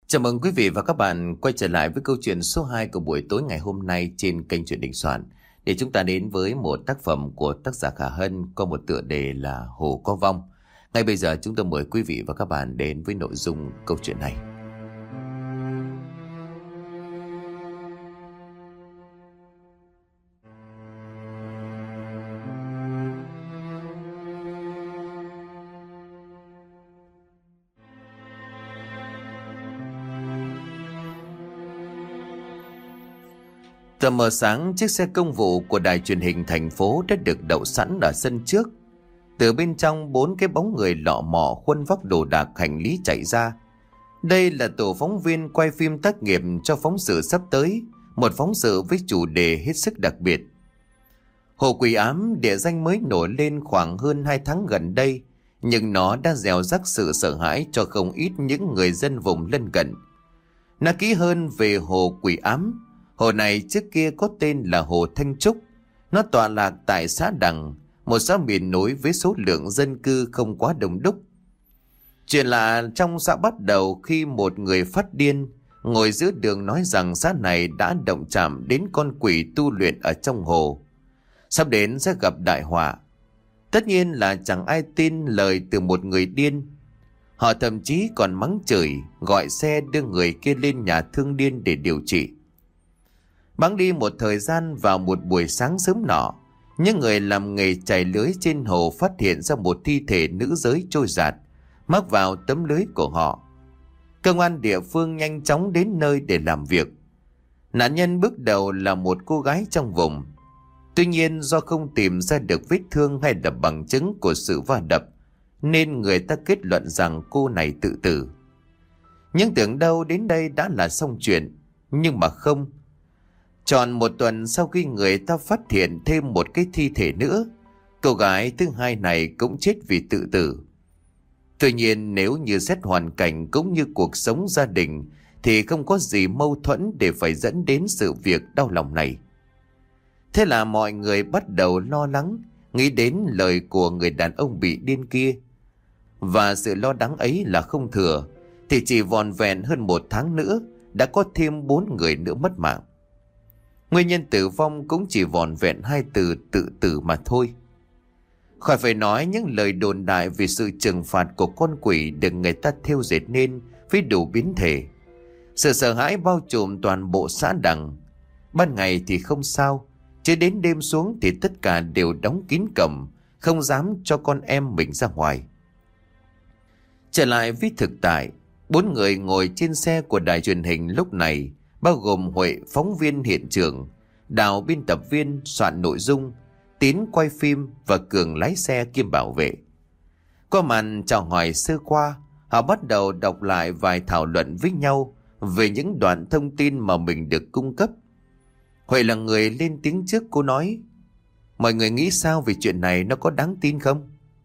Chào mừng quý vị và các bạn quay trở lại với câu chuyện số 2 của buổi tối ngày hôm nay trên kênh Truyện Đình Soạn. Để chúng ta đến với một tác phẩm của tác giả Khả Hân có một tựa đề là Hồ Có Vong. Ngay bây giờ chúng tôi mời quý vị và các bạn đến với nội dung câu chuyện này. Tờ mờ sáng, chiếc xe công vụ của đài truyền hình thành phố đã được đậu sẵn ở sân trước. Từ bên trong, 4 cái bóng người lọ mọ khuân vác đồ đạc hành lý chạy ra. Đây là tổ phóng viên quay phim tác nghiệp cho phóng sự sắp tới, một phóng sự với chủ đề hết sức đặc biệt. Hồ Quỷ Ám, địa danh mới nổi lên khoảng hơn 2 tháng gần đây, nhưng nó đã gieo rắc sự sợ hãi cho không ít những người dân vùng lân cận. Nói kỹ hơn về Hồ Quỷ Ám, hồ này trước kia có tên là Hồ Thanh Trúc. Nó tọa lạc tại xã Đằng, một xã miền núi với số lượng dân cư không quá đông đúc. Chuyện lạ trong xã bắt đầu khi một người phát điên ngồi giữa đường nói rằng xã này đã động chạm đến con quỷ tu luyện ở trong hồ, sắp đến sẽ gặp đại họa. Tất nhiên là chẳng ai tin lời từ một người điên. Họ thậm chí còn mắng chửi, gọi xe đưa người kia lên nhà thương điên để điều trị. Bẵng đi một thời gian, vào một buổi sáng sớm nọ, những người làm nghề chài lưới trên hồ phát hiện ra một thi thể nữ giới trôi dạt, mắc vào tấm lưới của họ. Công an địa phương nhanh chóng đến nơi để làm việc. Nạn nhân bước đầu là một cô gái trong vùng. Tuy nhiên do không tìm ra được vết thương hay là bằng chứng của sự va đập, nên người ta kết luận rằng cô này tự tử. Nhưng tưởng đâu đến đây đã là xong chuyện, nhưng mà không. Tròn một tuần sau khi người ta phát hiện thêm một cái thi thể nữa, cô gái thứ hai này cũng chết vì tự tử. Tuy nhiên nếu như xét hoàn cảnh cũng như cuộc sống gia đình thì không có gì mâu thuẫn để phải dẫn đến sự việc đau lòng này. Thế là mọi người bắt đầu lo lắng, nghĩ đến lời của người đàn ông bị điên kia. Và sự lo lắng ấy là không thừa, thì chỉ vòn vẹn hơn 1 tháng nữa đã có thêm 4 người nữa mất mạng. Nguyên nhân tử vong cũng chỉ vòn vẹn 2 từ tự tử mà thôi. Khỏi phải nói những lời đồn đại về sự trừng phạt của con quỷ được người ta thêu dệt nên với đủ biến thể. Sự sợ hãi bao trùm toàn bộ xã Đằng. Ban ngày thì không sao, chứ đến đêm xuống thì tất cả đều đóng kín cổng, không dám cho con em mình ra ngoài. Trở lại với thực tại, 4 người ngồi trên xe của đài truyền hình lúc này, bao gồm Huệ phóng viên hiện trường, Đào biên tập viên soạn nội dung, Tín quay phim và Cường lái xe kiêm bảo vệ. Qua màn chào hỏi sơ qua, họ bắt đầu đọc lại vài thảo luận với nhau về những đoạn thông tin mà mình được cung cấp. Huệ là người lên tiếng trước, cô nói: "Mọi người nghĩ sao về chuyện này, nó có đáng tin không?"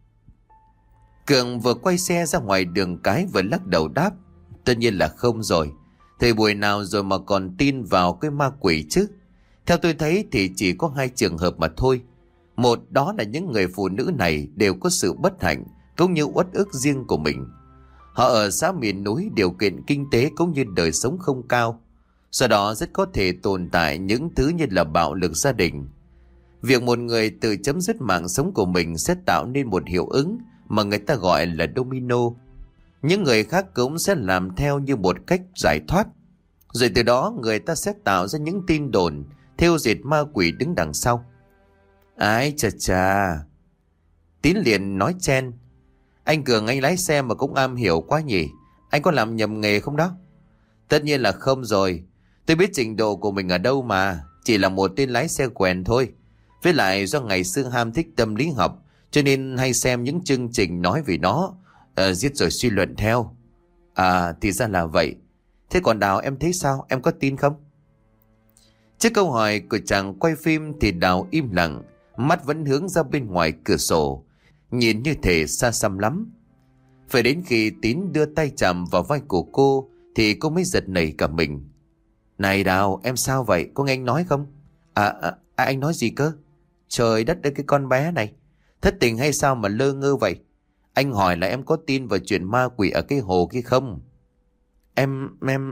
Cường vừa quay xe ra ngoài đường cái vừa lắc đầu đáp: "Tất nhiên là không rồi. Thời buổi nào rồi mà còn tin vào cái ma quỷ chứ? Theo tôi thấy thì chỉ có 2 trường hợp mà thôi. Một, đó là những người phụ nữ này đều có sự bất hạnh cũng như uất ức riêng của mình. Họ ở xã miền núi, điều kiện kinh tế cũng như đời sống không cao, do đó rất có thể tồn tại những thứ như là bạo lực gia đình. Việc một người tự chấm dứt mạng sống của mình sẽ tạo nên một hiệu ứng mà người ta gọi là domino. Những người khác cũng sẽ làm theo như một cách giải thoát. Rồi từ đó người ta sẽ tạo ra những tin đồn thêu dệt ma quỷ đứng đằng sau." "Ái chà chà," Tín liền nói chen: "Anh Cường anh lái xe mà cũng am hiểu quá nhỉ. Anh có làm nhầm nghề không đó?" "Tất nhiên là không rồi. Tôi biết trình độ của mình ở đâu mà. Chỉ là một tên lái xe quèn thôi. Với lại do ngày xưa ham thích tâm lý học, cho nên hay xem những chương trình nói về nó, giết rồi suy luận theo." "À, thì ra là vậy. Thế còn Đào em thấy sao? Em có tin không?" Trước câu hỏi của chàng quay phim thì Đào im lặng, mắt vẫn hướng ra bên ngoài cửa sổ, nhìn như thể xa xăm lắm. Phải đến khi Tín đưa tay chạm vào vai của cô thì cô mới giật nảy cả mình. "Này Đào, em sao vậy? Có nghe anh nói không?" Anh nói gì cơ? Trời đất ơi, cái con bé này thất tình hay sao mà lơ ngơ vậy? Anh hỏi là em có tin vào chuyện ma quỷ ở cái hồ kia không?" Em...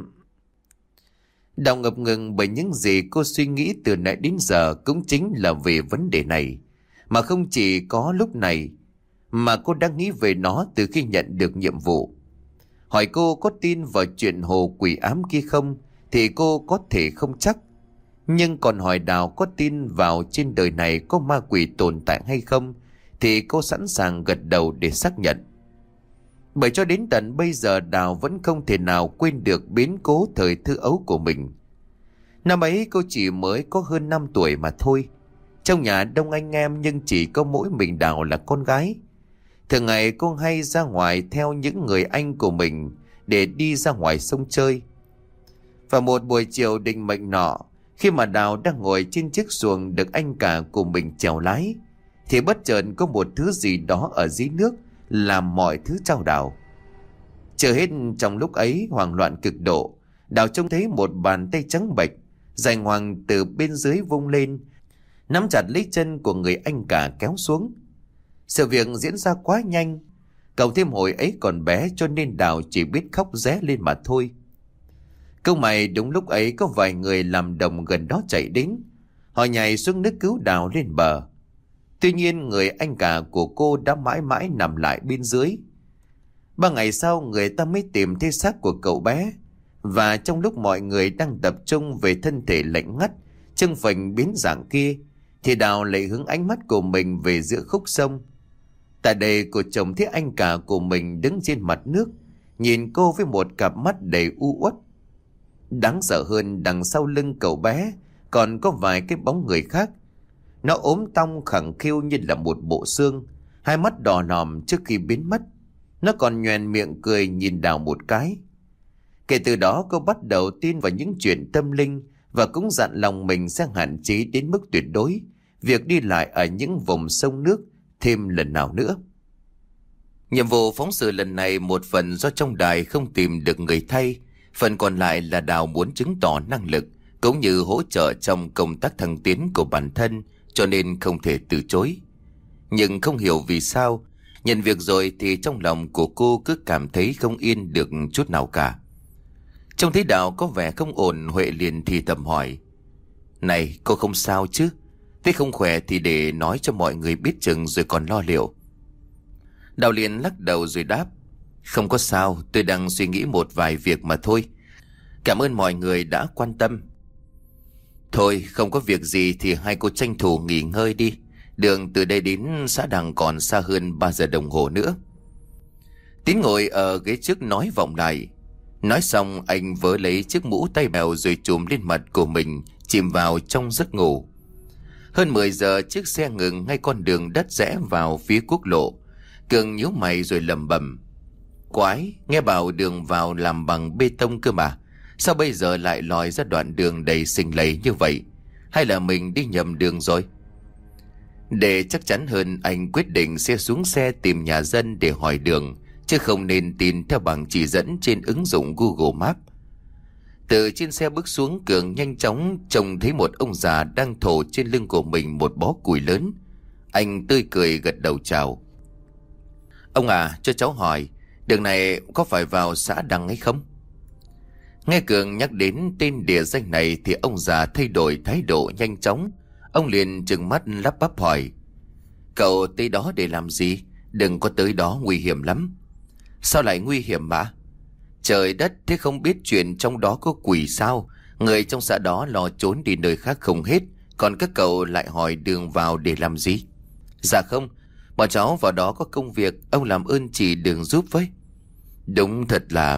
Đào ngập ngừng bởi những gì cô suy nghĩ từ nãy đến giờ cũng chính là về vấn đề này. Mà không chỉ có lúc này, mà cô đã nghĩ về nó từ khi nhận được nhiệm vụ. Hỏi cô có tin vào chuyện hồ quỷ ám kia không, thì cô có thể không chắc. Nhưng còn hỏi Đào có tin vào trên đời này có ma quỷ tồn tại hay không, thì cô sẵn sàng gật đầu để xác nhận. Bởi cho đến tận bây giờ Đào vẫn không thể nào quên được biến cố thời thơ ấu của mình. Năm ấy cô chỉ mới có hơn 5 tuổi mà thôi. Trong nhà đông anh em nhưng chỉ có mỗi mình Đào là con gái. Thường ngày cô hay ra ngoài theo những người anh của mình để đi ra ngoài sông chơi. Và một buổi chiều định mệnh nọ, khi mà Đào đang ngồi trên chiếc xuồng được anh cả của mình chèo lái, thì bất chợt có một thứ gì đó ở dưới nước làm mọi thứ chao đảo. Chưa hết, trong lúc ấy hoảng loạn cực độ, Đào trông thấy một bàn tay trắng bệch dài ngoằng từ bên dưới vung lên, nắm chặt lấy chân của người anh cả kéo xuống. Sự việc diễn ra quá nhanh, cậu thêm hồi ấy còn bé cho nên Đào chỉ biết khóc ré lên mà thôi. Câu mày đúng lúc ấy có vài người làm đồng gần đó chạy đến, họ nhảy xuống nước cứu Đào lên bờ. Tuy nhiên người anh cả của cô đã mãi mãi nằm lại bên dưới. 3 ngày sau người ta mới tìm thấy xác của cậu bé. Và trong lúc mọi người đang tập trung về thân thể lạnh ngắt, chân phình biến dạng kia, thì Đào lại hướng ánh mắt của mình về giữa khúc sông. Tại đây cô trông thấy anh cả của mình đứng trên mặt nước, nhìn cô với một cặp mắt đầy u uất. Đáng sợ hơn, đằng sau lưng cậu bé còn có vài cái bóng người khác. Nó ốm tong khẳng khiu như là một bộ xương, hai mắt đỏ nòm trước khi biến mất. Nó còn nhoẻn miệng cười nhìn Đào một cái. Kể từ đó cô bắt đầu tin vào những chuyện tâm linh và cũng dặn lòng mình sẽ hạn chế đến mức tuyệt đối việc đi lại ở những vùng sông nước thêm lần nào nữa. Nhiệm vụ phóng sự lần này một phần do trong đài không tìm được người thay, phần còn lại là Đào muốn chứng tỏ năng lực cũng như hỗ trợ trong công tác thăng tiến của bản thân, cho nên không thể từ chối. Nhưng không hiểu vì sao, nhận việc rồi thì trong lòng của cô cứ cảm thấy không yên được chút nào cả. Trông thấy Đào có vẻ không ổn, Huệ liền thì thầm hỏi: "Này, cô không sao chứ? Thế không khỏe thì để nói cho mọi người biết chừng rồi còn lo liệu." Đào liền lắc đầu rồi đáp: "Không có sao, tôi đang suy nghĩ một vài việc mà thôi. Cảm ơn mọi người đã quan tâm." "Thôi, không có việc gì thì hai cô tranh thủ nghỉ ngơi đi. Đường từ đây đến xã Đằng còn xa hơn 3 giờ đồng hồ nữa." Tín ngồi ở ghế trước nói vọng lại. Nói xong anh vớ lấy chiếc mũ tay mèo rồi chùm lên mặt của mình, chìm vào trong giấc ngủ. Hơn 10 giờ chiếc xe ngừng ngay con đường đất rẽ vào phía quốc lộ. Cường nhíu mày rồi lẩm bẩm: "Quái, nghe bảo đường vào làm bằng bê tông cơ mà, sao bây giờ lại lòi ra đoạn đường đầy sình lầy như vậy? Hay là mình đi nhầm đường rồi?" Để chắc chắn hơn, anh quyết định sẽ xuống xe tìm nhà dân để hỏi đường, chứ không nên tin theo bảng chỉ dẫn trên ứng dụng Google Maps. Từ trên xe bước xuống, Cường nhanh chóng trông thấy một ông già đang thổ trên lưng của mình một bó củi lớn. Anh tươi cười gật đầu chào: "Ông à, cho cháu hỏi, đường này có phải vào xã Đằng hay không?" Nghe Cường nhắc đến tên địa danh này thì ông già thay đổi thái độ nhanh chóng. Ông liền trừng mắt lắp bắp hỏi: "Cậu tới đó để làm gì? Đừng có tới đó, nguy hiểm lắm." "Sao lại nguy hiểm mà?" "Trời đất, thế không biết chuyện trong đó có quỷ sao? Người trong xã đó lo trốn đi nơi khác không hết, còn các cậu lại hỏi đường vào để làm gì?" "Dạ không, bọn cháu vào đó có công việc, ông làm ơn chỉ đường giúp với." "Đúng thật là..."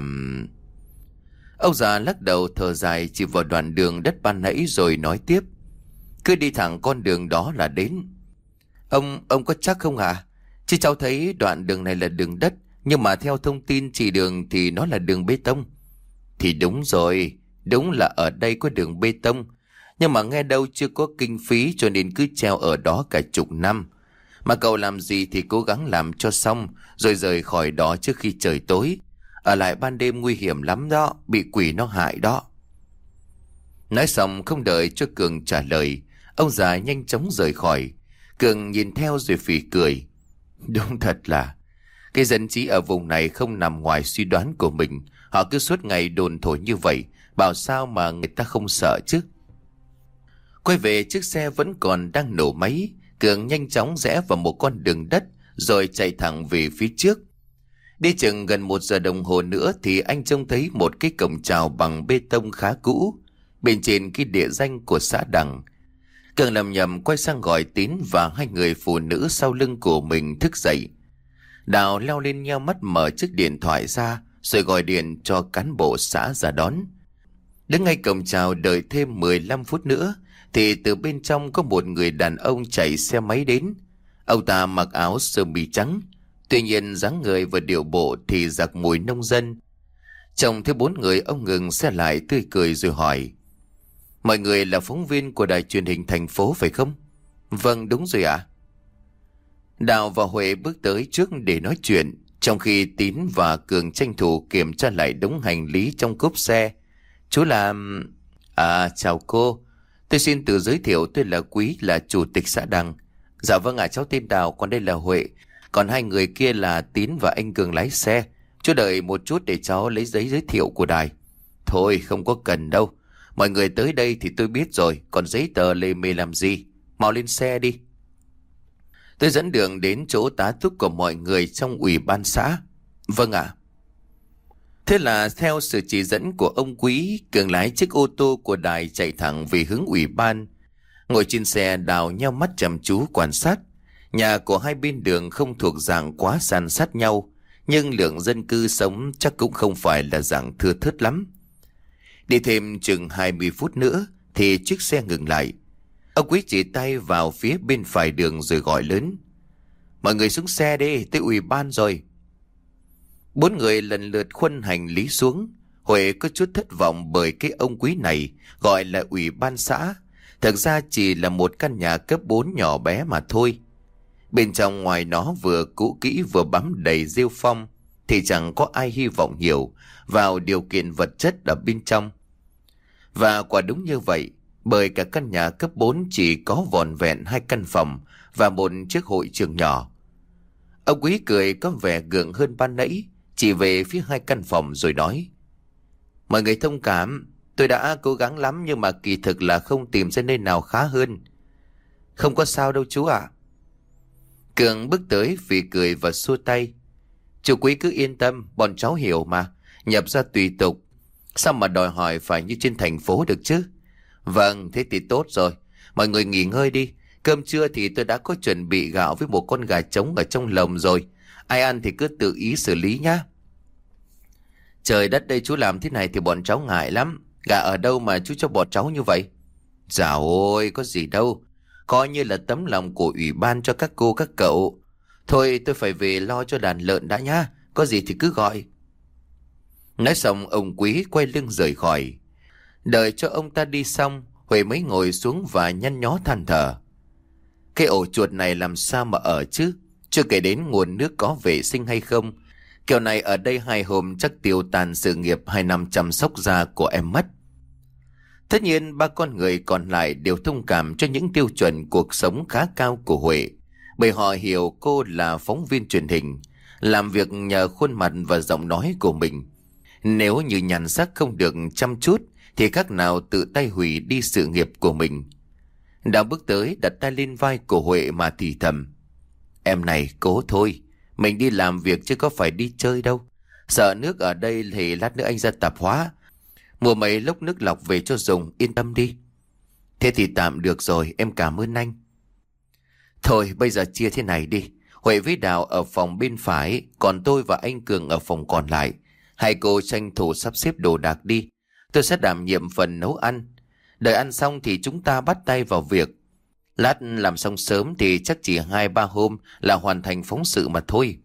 Ông già lắc đầu thở dài chỉ vào đoạn đường đất ban nãy rồi nói tiếp: "Cứ đi thẳng con đường đó là đến." Ông có chắc không hả? Chứ cháu thấy đoạn đường này là đường đất, nhưng mà theo thông tin chỉ đường thì nó là đường bê tông." "Thì đúng rồi, đúng là ở đây có đường bê tông, nhưng mà nghe đâu chưa có kinh phí cho nên cứ treo ở đó cả chục năm. Mà cậu làm gì thì cố gắng làm cho xong rồi rời khỏi đó trước khi trời tối. Ở lại ban đêm nguy hiểm lắm đó, bị quỷ nó hại đó." Nói xong không đợi cho Cường trả lời, ông già nhanh chóng rời khỏi. Cường nhìn theo rồi phì cười: "Đúng thật là cái dân trí ở vùng này không nằm ngoài suy đoán của mình. Họ cứ suốt ngày đồn thổi như vậy, bảo sao mà người ta không sợ chứ. Quay về chiếc xe vẫn còn đang nổ máy. Cường nhanh chóng rẽ vào một con đường đất rồi chạy thẳng về phía trước. Đi chừng gần 1 giờ đồng hồ nữa thì anh trông thấy một cái cổng chào bằng bê tông khá cũ, bên trên cái địa danh của xã Đằng. Cường lầm nhầm quay sang gọi Tín và hai người phụ nữ sau lưng của mình thức dậy. Đào leo lên nheo mắt mở chiếc điện thoại ra rồi gọi điện cho cán bộ xã ra đón. Đứng ngay cổng chào đợi thêm 15 phút nữa thì từ bên trong có một người đàn ông chạy xe máy đến. Ông ta mặc áo sơ mi trắng, tuy nhiên dáng người và điệu bộ thì giặc mùi nông dân. Trông thấy 4 người, ông ngừng xe lại tươi cười rồi hỏi: mọi người là phóng viên của đài truyền hình thành phố phải không? Vâng, đúng rồi ạ. Đào và Huệ bước tới trước để nói chuyện, trong khi Tín và Cường tranh thủ kiểm tra lại đống hành lý trong cốp xe. Chú là... chào cô. Tôi xin tự giới thiệu, tôi là Quý, là chủ tịch xã Đằng. Dạ vâng ạ, cháu tên Đào, còn đây là Huệ. Còn hai người kia là Tín và anh Cường lái xe. Chú đợi một chút để cháu lấy giấy giới thiệu của đài. Thôi không có cần đâu. Mọi người tới đây thì tôi biết rồi, còn giấy tờ lề mề làm gì. Mau lên xe đi. Tôi dẫn đường đến chỗ tá túc của mọi người trong ủy ban xã. Vâng ạ. Thế là theo sự chỉ dẫn của ông Quý, Cường lái chiếc ô tô của đài chạy thẳng về hướng ủy ban. Ngồi trên xe, Đào nheo mắt chăm chú quan sát. Nhà của hai bên đường không thuộc dạng quá san sát nhau, nhưng lượng dân cư sống chắc cũng không phải là dạng thưa thớt lắm. Đi thêm chừng 20 phút nữa thì chiếc xe ngừng lại. Ông Quý chỉ tay vào phía bên phải đường rồi gọi lớn: mọi người xuống xe đi, tới ủy ban rồi. 4 người lần lượt khuân hành lý xuống. Huệ có chút thất vọng bởi cái ông Quý này gọi là ủy ban xã, thực ra chỉ là một căn nhà cấp 4 nhỏ bé mà thôi. Bên trong ngoài nó vừa cũ kỹ vừa bám đầy rêu phong thì chẳng có ai hy vọng nhiều vào điều kiện vật chất ở bên trong. Và quả đúng như vậy, bởi cả căn nhà cấp 4 chỉ có vỏn vẹn 2 căn phòng và một chiếc hội trường nhỏ. Ông Quý cười có vẻ gượng hơn ban nãy, chỉ về phía 2 căn phòng rồi nói: mọi người thông cảm, tôi đã cố gắng lắm nhưng mà kỳ thực là không tìm ra nơi nào khá hơn. Không có sao đâu chú ạ. Cường bước tới vì cười và xua tay: chú Quý cứ yên tâm, bọn cháu hiểu mà, nhập ra tùy tục, sao mà đòi hỏi phải như trên thành phố được chứ. Vâng, thế thì tốt rồi, mọi người nghỉ ngơi đi. Cơm trưa thì tôi đã có chuẩn bị gạo với một con gà trống ở trong lồng rồi, ai ăn thì cứ tự ý xử lý nhá. Trời đất, đây chú làm thế này thì bọn cháu ngại lắm. Gà ở đâu mà chú cho bọn cháu như vậy? Dạ ôi, có gì đâu, coi như là tấm lòng của ủy ban cho các cô các cậu. Thôi tôi phải về lo cho đàn lợn đã nhá, có gì thì cứ gọi. Nói xong ông Quý quay lưng rời khỏi. Đợi cho ông ta đi xong, Huệ mới ngồi xuống và nhăn nhó than thở: cái ổ chuột này làm sao mà ở chứ, chưa kể đến nguồn nước có vệ sinh hay không. Kiểu này ở đây 2 hôm chắc tiêu tàn sự nghiệp 2 năm chăm sóc da của em mất. Tất nhiên 3 con người còn lại đều thông cảm cho những tiêu chuẩn cuộc sống khá cao của Huệ, bởi họ hiểu cô là phóng viên truyền hình, làm việc nhờ khuôn mặt và giọng nói của mình. Nếu như nhàn sắc không được chăm chút thì khác nào tự tay hủy đi sự nghiệp của mình. Đào bước tới đặt tay lên vai của Huệ mà thì thầm: em này cố thôi, mình đi làm việc chứ có phải đi chơi đâu. Sợ nước ở đây thì lát nữa anh ra tạp hóa mua mấy lốc nước lọc về cho dùng, yên tâm đi. Thế thì tạm được rồi, em cảm ơn anh. Thôi bây giờ chia thế này đi, Huệ với Đào ở phòng bên phải, còn tôi và anh Cường ở phòng còn lại. Hai cô tranh thủ sắp xếp đồ đạc đi, tôi sẽ đảm nhiệm phần nấu ăn. Đợi ăn xong thì chúng ta bắt tay vào việc. Lát làm xong sớm thì chắc chỉ 2-3 hôm là hoàn thành phóng sự mà thôi.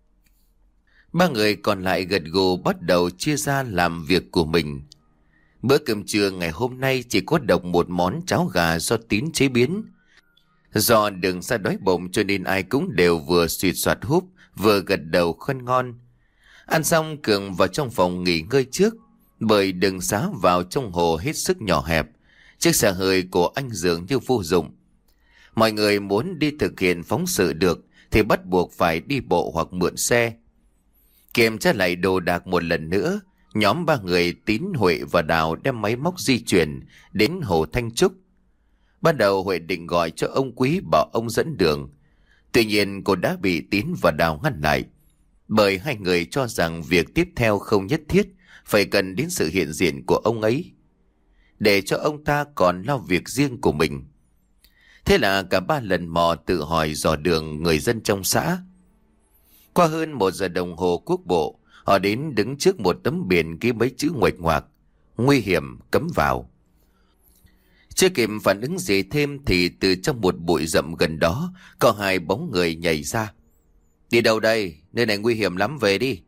3 người còn lại gật gù bắt đầu chia ra làm việc của mình. Bữa cơm trưa ngày hôm nay chỉ có độc một món cháo gà do Tín chế biến. Do đừng ra đói bụng cho nên ai cũng đều vừa suýt soạt húp vừa gật đầu khen ngon. Ăn xong Cường vào trong phòng nghỉ ngơi trước, bởi đường xá vào trong hồ hết sức nhỏ hẹp. Chiếc xe hơi của anh dường như vô dụng. Mọi người muốn đi thực hiện phóng sự được thì bắt buộc phải đi bộ hoặc mượn xe. Kiểm tra lại đồ đạc một lần nữa, nhóm ba người Tín, Huệ và Đào đem máy móc di chuyển đến Hồ Thanh Trúc. Ban đầu Huệ định gọi cho ông Quý bảo ông dẫn đường. Tuy nhiên cô đã bị Tín và Đào ngăn lại, bởi hai người cho rằng việc tiếp theo không nhất thiết phải cần đến sự hiện diện của ông ấy, để cho ông ta còn lo việc riêng của mình. Thế là cả ba lần mò tự hỏi dò đường người dân trong xã. Qua hơn 1 giờ đồng hồ quốc bộ, họ đến đứng trước một tấm biển ghi mấy chữ nguệch ngoạc: nguy hiểm, cấm vào. Chưa kịp phản ứng gì thêm thì từ trong một bụi rậm gần đó có 2 bóng người nhảy ra. Đi đâu đây? Nơi này nguy hiểm lắm, về đi.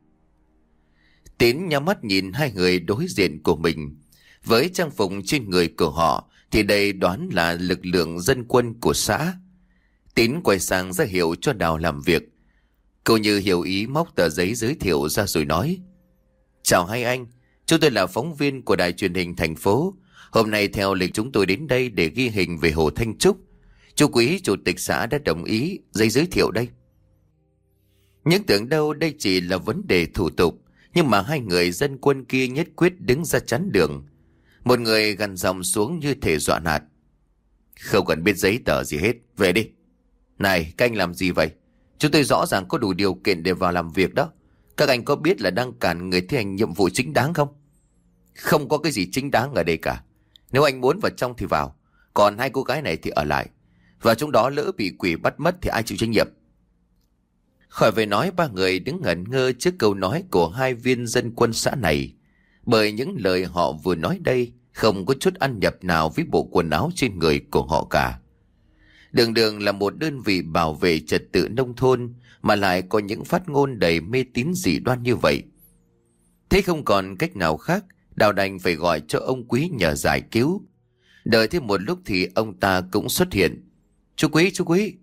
Tín nhắm mắt nhìn hai người đối diện của mình. Với trang phục trên người của họ thì đây đoán là lực lượng dân quân của xã. Tín quay sang ra hiệu cho Đào làm việc. Cô như hiểu ý, móc tờ giấy giới thiệu ra rồi nói: Chào hai anh, chúng tôi là phóng viên của đài truyền hình thành phố. Hôm nay theo lịch chúng tôi đến đây để ghi hình về Hồ Thanh Trúc. Chú Quý chủ tịch xã đã đồng ý, giấy giới thiệu đây. Nhưng tưởng đâu đây chỉ là vấn đề thủ tục, nhưng mà hai người dân quân kia nhất quyết đứng ra chắn đường. Một người gằn giọng xuống như thể dọa nạt: Không cần biết giấy tờ gì hết, về đi. Này, các anh làm gì vậy? Chúng tôi rõ ràng có đủ điều kiện để vào làm việc đó. Các anh có biết là đang cản người thi hành nhiệm vụ chính đáng không? Không có cái gì chính đáng ở đây cả. Nếu anh muốn vào trong thì vào, còn 2 cô gái này thì ở lại. Và trong đó lỡ bị quỷ bắt mất thì ai chịu trách nhiệm? Khỏi phải nói, 3 người đứng ngẩn ngơ trước câu nói của 2 viên dân quân xã này. Bởi những lời họ vừa nói đây không có chút ăn nhập nào với bộ quần áo trên người của họ cả. Đường đường là một đơn vị bảo vệ trật tự nông thôn mà lại có những phát ngôn đầy mê tín dị đoan như vậy. Thế không còn cách nào khác, Đào đành phải gọi cho ông Quý nhờ giải cứu. Đợi thêm một lúc thì ông ta cũng xuất hiện. Chú Quý.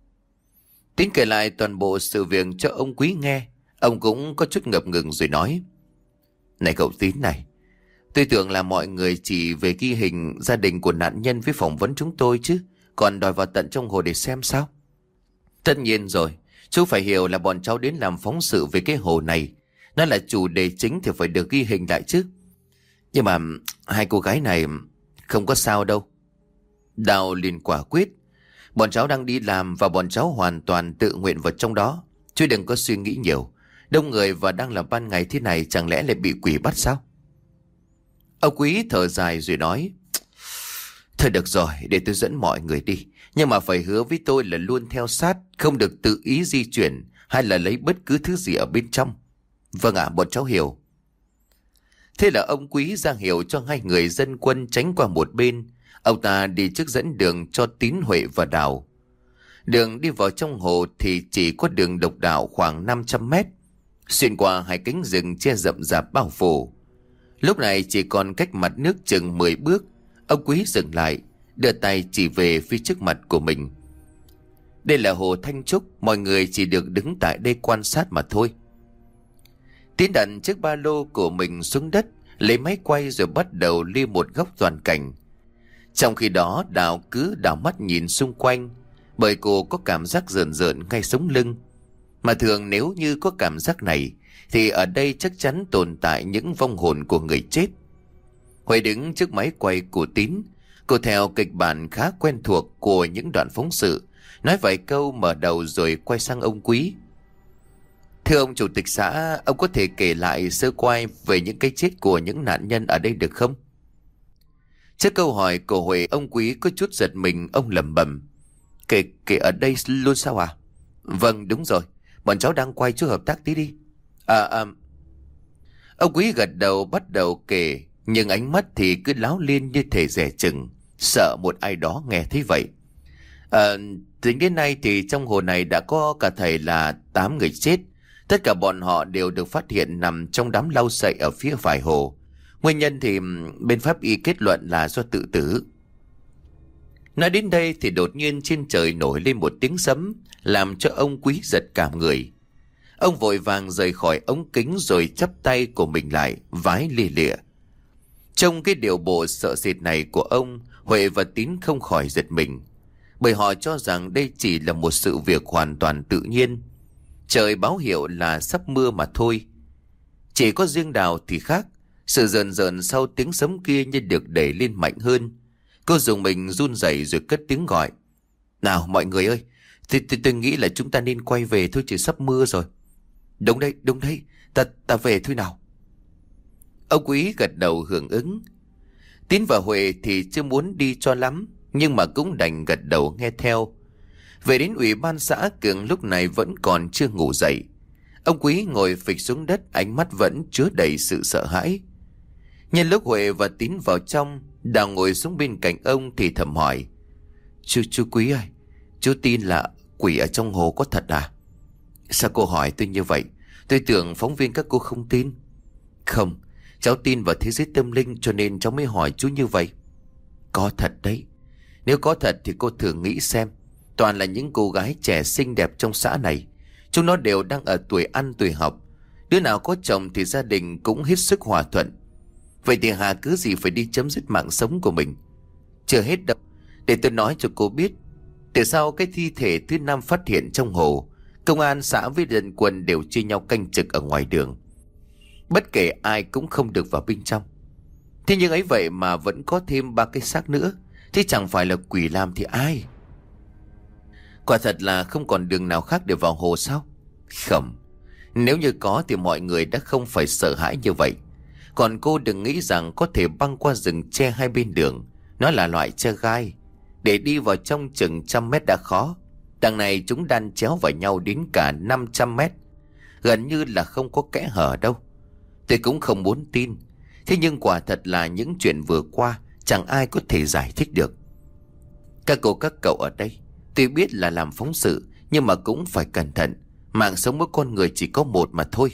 Tín kể lại toàn bộ sự việc cho ông Quý nghe. Ông cũng có chút ngập ngừng rồi nói: Này cậu Tín này, tôi tưởng là mọi người chỉ về ghi hình gia đình của nạn nhân với phỏng vấn chúng tôi chứ, còn đòi vào tận trong hồ để xem sao? Tất nhiên rồi, chú phải hiểu là bọn cháu đến làm phóng sự về cái hồ này. Nó là chủ đề chính thì phải được ghi hình lại chứ. Nhưng mà 2 cô gái này không có sao đâu. Đào liền quả quyết: Bọn cháu đang đi làm và bọn cháu hoàn toàn tự nguyện vào trong đó. Chứ đừng có suy nghĩ nhiều. Đông người và đang là ban ngày thế này, chẳng lẽ lại bị quỷ bắt sao? Ông Quý thở dài rồi nói: Thôi được rồi, để tôi dẫn mọi người đi. Nhưng mà phải hứa với tôi là luôn theo sát, không được tự ý di chuyển hay là lấy bất cứ thứ gì ở bên trong. Vâng ạ, bọn cháu hiểu. Thế là ông Quý ra hiệu cho 2 người dân quân tránh qua một bên. Ông ta đi trước dẫn đường cho Tín, Huệ và Đào. Đường đi vào trong hồ thì chỉ có đường độc đạo khoảng 500 mét, xuyên qua 2 cánh rừng che rậm rạp bao phủ. Lúc này chỉ còn cách mặt nước chừng 10 bước. Ông Quý dừng lại, đưa tay chỉ về phía trước mặt của mình. Đây là Hồ Thanh Trúc, mọi người chỉ được đứng tại đây quan sát mà thôi. Tín đặt chiếc ba lô của mình xuống đất, lấy máy quay rồi bắt đầu lia một góc toàn cảnh. Trong khi đó Đào cứ đảo mắt nhìn xung quanh, bởi cô có cảm giác rợn rợn ngay sống lưng. Mà thường nếu như có cảm giác này thì ở đây chắc chắn tồn tại những vong hồn của người chết. Huệ đứng trước máy quay của Tín. Cô theo kịch bản khá quen thuộc của những đoạn phóng sự, nói vài câu mở đầu rồi quay sang ông Quý. Thưa ông chủ tịch xã, ông có thể kể lại sơ qua về những cái chết của những nạn nhân ở đây được không? Trước câu hỏi của Huệ, ông Quý có chút giật mình, ông lẩm bẩm: Kể ở đây luôn sao à? Vâng, đúng rồi, bọn cháu đang quay, chú hợp tác tí đi. Ông Quý gật đầu bắt đầu kể, nhưng ánh mắt thì cứ láo liên như thể dè chừng, sợ một ai đó nghe thấy vậy. Tính đến nay thì trong hồ này đã có cả thầy là 8 người chết. Tất cả bọn họ đều được phát hiện nằm trong đám lau sậy ở phía phải hồ. Nguyên nhân thì bên pháp y kết luận là do tự tử. Nói đến đây thì đột nhiên trên trời nổi lên một tiếng sấm, làm cho ông Quý giật cả người. Ông vội vàng rời khỏi ống kính rồi chắp tay của mình lại, vái lia lịa. Trong cái điệu bộ sợ sệt này của ông, Huệ và Tín không khỏi giật mình, bởi họ cho rằng đây chỉ là một sự việc hoàn toàn tự nhiên. Trời báo hiệu là sắp mưa mà thôi. Chỉ có riêng Đào thì khác. Sự rờn rợn sau tiếng sấm kia như được đẩy lên mạnh hơn. Cô dùng mình run rẩy rồi cất tiếng gọi. Nào mọi người ơi, tôi nghĩ là chúng ta nên quay về thôi, chỉ sắp mưa rồi. Đúng đấy, ta về thôi nào. Ông Quý gật đầu hưởng ứng. Tín và Huệ thì chưa muốn đi cho lắm, nhưng mà cũng đành gật đầu nghe theo. Về đến ủy ban xã, Cường lúc này vẫn còn chưa ngủ dậy. Ông Quý ngồi phịch xuống đất, ánh mắt vẫn chứa đầy sự sợ hãi. Nhân lúc Huệ và Tín vào trong, Đào ngồi xuống bên cạnh ông thì thầm hỏi. Chú Quý ơi, chú tin là quỷ ở trong hồ có thật à? Sao cô hỏi tôi như vậy? Tôi tưởng phóng viên các cô không tin. Không, cháu tin vào thế giới tâm linh cho nên cháu mới hỏi chú như vậy. Có thật đấy. Nếu có thật thì cô thử nghĩ xem. Toàn là những cô gái trẻ xinh đẹp trong xã này. Chúng nó đều đang ở tuổi ăn tuổi học. Đứa nào có chồng thì gia đình cũng hết sức hòa thuận. Vậy thì Hà cứ gì phải đi chấm dứt mạng sống của mình? Chưa hết đâu. Để tôi nói cho cô biết. Từ sau cái thi thể thứ 5 phát hiện trong hồ, công an xã với dân quân đều chia nhau canh trực ở ngoài đường. Bất kể ai cũng không được vào bên trong. Thế nhưng ấy vậy mà vẫn có thêm 3 cái xác nữa. Thế chẳng phải là quỷ làm thì ai? Quả thật là không còn đường nào khác để vào hồ sao? Không. Nếu như có thì mọi người đã không phải sợ hãi như vậy. Còn cô đừng nghĩ rằng có thể băng qua rừng tre hai bên đường. Nó là loại tre gai. Để đi vào trong chừng 100 mét đã khó. Đằng này chúng đan chéo vào nhau đến cả 500 mét. Gần như là không có kẽ hở đâu. Tôi cũng không muốn tin. Thế nhưng quả thật là những chuyện vừa qua chẳng ai có thể giải thích được. Các cô các cậu ở đây, tuy biết là làm phóng sự, nhưng mà cũng phải cẩn thận. Mạng sống mỗi con người chỉ có một mà thôi.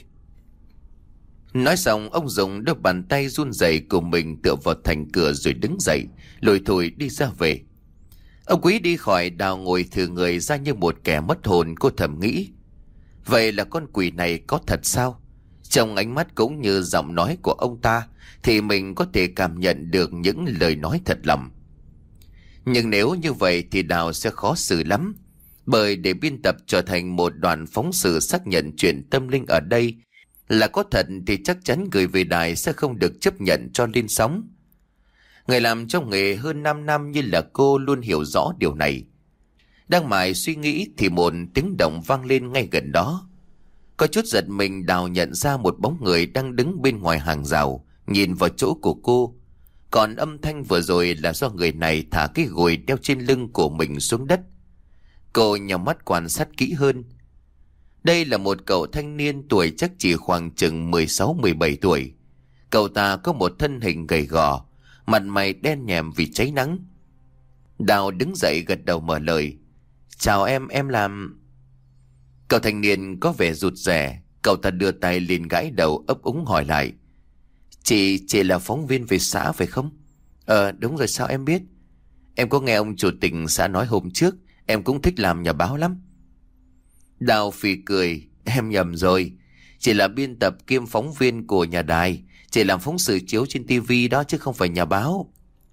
Nói xong, ông dùng đôi bàn tay run rẩy của mình tựa vào thành cửa rồi đứng dậy, lủi thủi đi ra về. Ông Quý đi khỏi, Đào ngồi thừ người ra như một kẻ mất hồn. Cô thầm nghĩ, vậy là con quỷ này có thật sao? Trong ánh mắt cũng như giọng nói của ông ta thì mình có thể cảm nhận được những lời nói thật lòng. Nhưng nếu như vậy thì Đào sẽ khó xử lắm. Bởi để biên tập trở thành một đoạn phóng sự xác nhận chuyện tâm linh ở đây là có thật thì chắc chắn gửi về đài sẽ không được chấp nhận cho lên sóng. Người làm trong nghề hơn 5 năm như là cô luôn hiểu rõ điều này. Đang mải suy nghĩ thì một tiếng động vang lên ngay gần đó. Có chút giật mình, Đào nhận ra một bóng người đang đứng bên ngoài hàng rào, nhìn vào chỗ của cô. Còn âm thanh vừa rồi là do người này thả cái gùi đeo trên lưng của mình xuống đất. Cô nhắm mắt quan sát kỹ hơn. Đây là một cậu thanh niên tuổi chắc chỉ khoảng chừng 16-17 tuổi. Cậu ta có một thân hình gầy gò, mặt mày đen nhèm vì cháy nắng. Đào đứng dậy gật đầu mở lời. Chào em làm... Cậu thanh niên có vẻ rụt rè. Cậu ta đưa tay lên gãi đầu ấp úng hỏi lại. Chị là phóng viên về xã phải không? Đúng rồi, sao em biết? Em có nghe ông chủ tịch xã nói hôm trước em cũng thích làm nhà báo lắm. Đào phì cười. Em nhầm rồi. Chị là biên tập kiêm phóng viên của nhà đài. Chị làm phóng sự chiếu trên tivi đó chứ không phải nhà báo.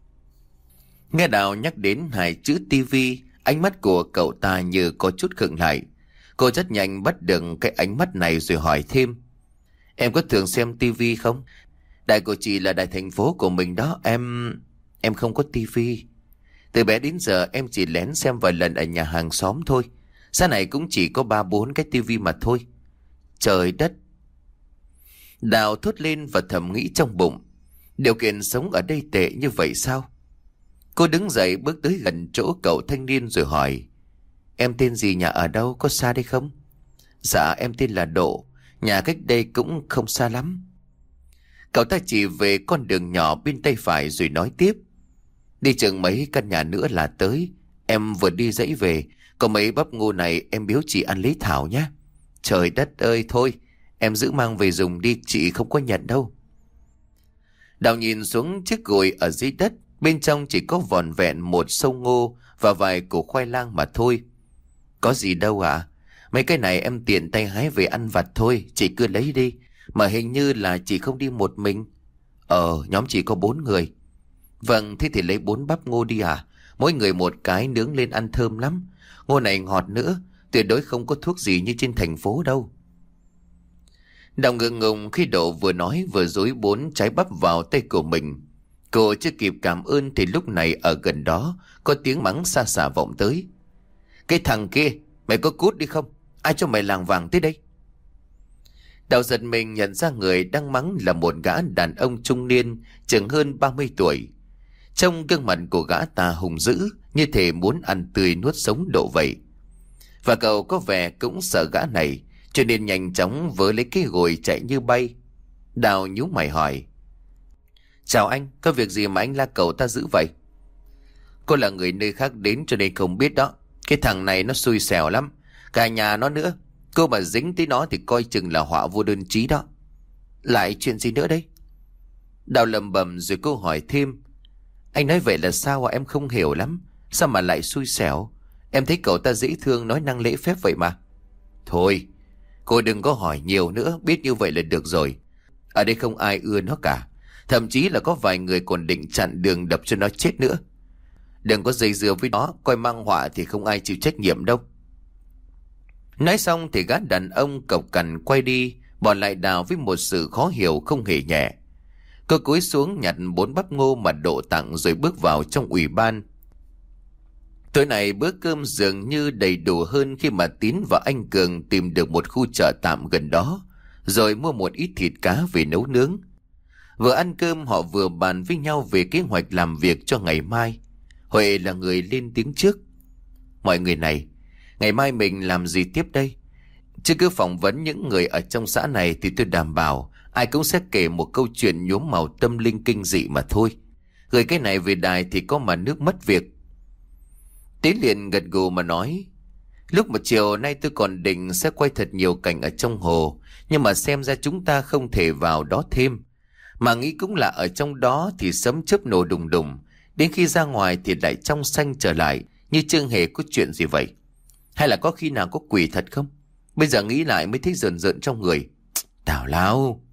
Nghe Đào nhắc đến hai chữ tivi, ánh mắt của cậu ta như có chút khựng lại. Cô rất nhanh bắt được cái ánh mắt này rồi hỏi thêm. Em có thường xem tivi không? Đài của chị là đài thành phố của mình đó. Em không có tivi. Từ bé đến giờ em chỉ lén xem vài lần ở nhà hàng xóm thôi. Xã này cũng chỉ có 3-4 cái tivi mà thôi. Trời đất! Đào thốt lên và thầm nghĩ trong bụng. Điều kiện sống ở đây tệ như vậy sao? Cô đứng dậy bước tới gần chỗ cậu thanh niên rồi hỏi. Em tên gì, nhà ở đâu, có xa đây không? Dạ em tên là Độ. Nhà cách đây cũng không xa lắm. Cậu ta chỉ về con đường nhỏ bên tay phải rồi nói tiếp. Đi chừng mấy căn nhà nữa là tới. Em vừa đi dãy về. Có mấy bắp ngô này em biếu chị ăn lấy thảo nhé. Trời đất ơi, thôi em giữ mang về dùng đi, chị không có nhận đâu. Đào nhìn xuống chiếc gùi ở dưới đất. Bên trong chỉ có vỏn vẹn một xâu ngô và vài củ khoai lang mà thôi. Có gì đâu ạ. Mấy cái này em tiện tay hái về ăn vặt thôi, chị cứ lấy đi. Mà hình như là chị không đi một mình. Nhóm chị có 4 người. Vâng, thế thì lấy 4 bắp ngô đi à? Mỗi người một cái, nướng lên ăn thơm lắm. Ngô này ngọt nữa, tuyệt đối không có thuốc gì như trên thành phố đâu. Đào ngượng ngùng khi Độ vừa nói vừa dúi 4 trái bắp vào tay của mình. Cô chưa kịp cảm ơn thì lúc này ở gần đó có tiếng mắng xa xả vọng tới. Cái thằng kia, mày có cút đi không? Ai cho mày làng vàng tới đây? Đào giật mình nhận ra người đang mắng là một gã đàn ông trung niên, chừng hơn 30 tuổi. Trong gương mặt của gã ta hung dữ, như thể muốn ăn tươi nuốt sống Độ vậy. Và cậu có vẻ cũng sợ gã này, cho nên nhanh chóng vớ lấy cái gồi chạy như bay. Đào nhíu mày hỏi: Chào anh, có việc gì mà anh la cậu ta dữ vậy? Cô là người nơi khác đến cho nên không biết đó. Cái thằng này nó xui xẻo lắm, cả nhà nó nữa. Cô mà dính tới nó thì coi chừng là họa vô đơn chí đó. Lại chuyện gì nữa đây? Đào lầm bầm rồi cô hỏi thêm: Anh nói vậy là sao à? Em không hiểu lắm. Sao mà lại xui xẻo? Em thấy cậu ta dễ thương, nói năng lễ phép vậy mà. Thôi, cô đừng có hỏi nhiều nữa, biết như vậy là được rồi. Ở đây không ai ưa nó cả. Thậm chí là có vài người còn định chặn đường đập cho nó chết nữa. Đừng có dây dưa với nó, coi mang họa thì không ai chịu trách nhiệm đâu. Nói xong thì gã đàn ông cộc cằn quay đi, bỏ lại Đào với một sự khó hiểu không hề nhẹ. Cô cúi xuống nhặt 4 bắp ngô mà Độ tặng rồi bước vào trong ủy ban. Tối nay bữa cơm dường như đầy đủ hơn khi mà Tín và anh Cường tìm được một khu chợ tạm gần đó, rồi mua một ít thịt cá về nấu nướng. Vừa ăn cơm họ vừa bàn với nhau về kế hoạch làm việc cho ngày mai. Huệ là người lên tiếng trước: Mọi người này, ngày mai mình làm gì tiếp đây? Chứ cứ phỏng vấn những người ở trong xã này thì tôi đảm bảo ai cũng sẽ kể một câu chuyện nhuốm màu tâm linh kinh dị mà thôi. Gửi cái này về đài thì có mà nước mất việc. Tín liền gật gù mà nói: Lúc mà chiều nay tôi còn định sẽ quay thật nhiều cảnh ở trong hồ, nhưng mà xem ra chúng ta không thể vào đó thêm. Mà nghĩ cũng là ở trong đó thì sấm chớp nổ đùng đùng, đến khi ra ngoài thì lại trong xanh trở lại, như chưa hề có chuyện gì vậy. Hay là có khi nào có quỷ thật không? Bây giờ nghĩ lại mới thấy rợn rợn trong người. Tào lao.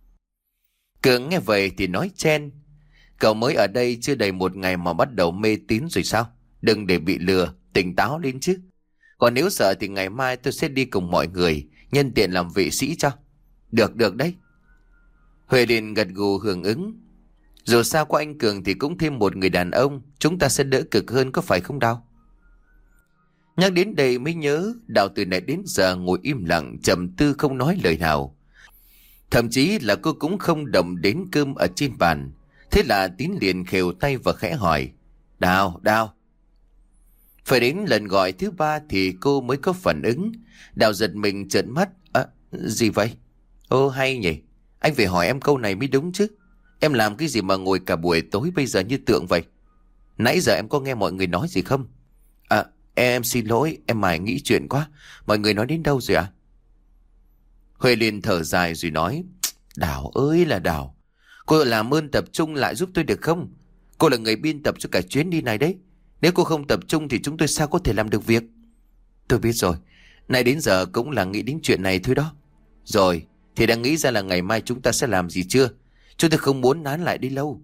Cường nghe vậy thì nói chen: Cậu mới ở đây chưa đầy 1 ngày mà bắt đầu mê tín rồi sao? Đừng để bị lừa, tỉnh táo lên chứ. Còn nếu sợ thì ngày mai tôi sẽ đi cùng mọi người, nhân tiện làm vệ sĩ cho. Được đấy. Huệ liền gật gù hưởng ứng. Dù sao có anh Cường thì cũng thêm một người đàn ông, chúng ta sẽ đỡ cực hơn, có phải không Đào? Nhắc đến đây mới nhớ Đào từ nãy đến giờ ngồi im lặng trầm tư không nói lời nào. Thậm chí là cô cũng không động đến cơm ở trên bàn. Thế là Tín liền khều tay và khẽ hỏi: Đào. Phải đến lần gọi thứ 3 thì cô mới có phản ứng. Đào giật mình trợn mắt: Gì vậy? Ô hay nhỉ, anh phải hỏi em câu này mới đúng chứ. Em làm cái gì mà ngồi cả buổi tối bây giờ như tượng vậy? Nãy giờ em có nghe mọi người nói gì không? Em xin lỗi, em mải nghĩ chuyện quá. Mọi người nói đến đâu rồi ạ? Huệ liền thở dài rồi nói: Đào ơi là Đào, cô làm ơn tập trung lại giúp tôi được không? Cô là người biên tập cho cả chuyến đi này đấy. Nếu cô không tập trung thì chúng tôi sao có thể làm được việc? Tôi biết rồi, nay đến giờ cũng là nghĩ đến chuyện này thôi đó. Rồi, thì đã nghĩ ra là ngày mai chúng ta sẽ làm gì chưa? Chúng tôi không muốn nán lại đi lâu.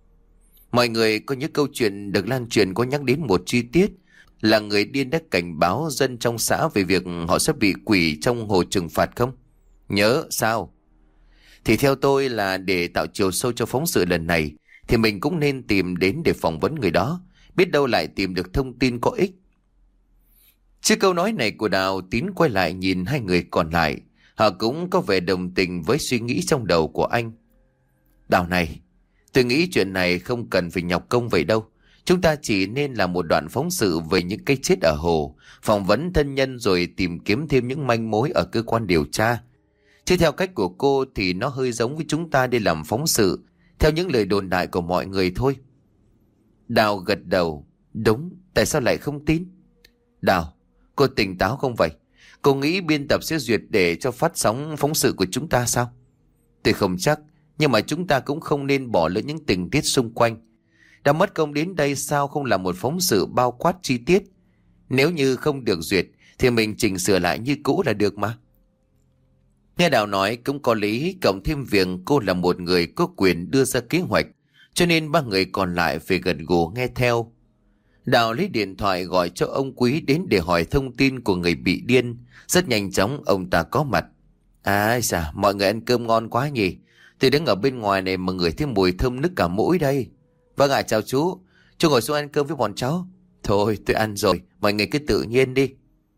Mọi người có những câu chuyện được lan truyền có nhắc đến một chi tiết là người điên đã cảnh báo dân trong xã về việc họ sẽ bị quỷ trong hồ trừng phạt không? Nhớ sao? Thì theo tôi là để tạo chiều sâu cho phóng sự lần này thì mình cũng nên tìm đến để phỏng vấn người đó, biết đâu lại tìm được thông tin có ích. Trước câu nói này của Đào, Tín quay lại nhìn hai người còn lại. Họ cũng có vẻ đồng tình với suy nghĩ trong đầu của anh. Đào này, tôi nghĩ chuyện này không cần phải nhọc công vậy đâu. Chúng ta chỉ nên làm một đoạn phóng sự về những cái chết ở hồ, phỏng vấn thân nhân rồi tìm kiếm thêm những manh mối ở cơ quan điều tra. Chứ theo cách của cô thì nó hơi giống với chúng ta đi làm phóng sự theo những lời đồn đại của mọi người thôi. Đào gật đầu. Đúng, tại sao lại không tin? Đào, cô tỉnh táo không vậy? Cô nghĩ biên tập sẽ duyệt để cho phát sóng phóng sự của chúng ta sao? Tôi không chắc, nhưng mà chúng ta cũng không nên bỏ lỡ những tình tiết xung quanh. Đã mất công đến đây sao không làm một phóng sự bao quát chi tiết? Nếu như không được duyệt thì mình chỉnh sửa lại như cũ là được mà. Nghe Đào nói cũng có lý, cộng thêm việc cô là một người có quyền đưa ra kế hoạch, cho nên ba người còn lại phải gật gù nghe theo. Đào lấy điện thoại gọi cho ông Quý đến để hỏi thông tin của người bị điên. Rất nhanh chóng ông ta có mặt. À dạ, mọi người ăn cơm ngon quá nhỉ. Tôi đứng ở bên ngoài này mà ngửi thấy mùi thơm nức cả mũi đây. Vâng ạ, chào chú. Chú ngồi xuống ăn cơm với bọn cháu. Thôi tôi ăn rồi, mọi người cứ tự nhiên đi.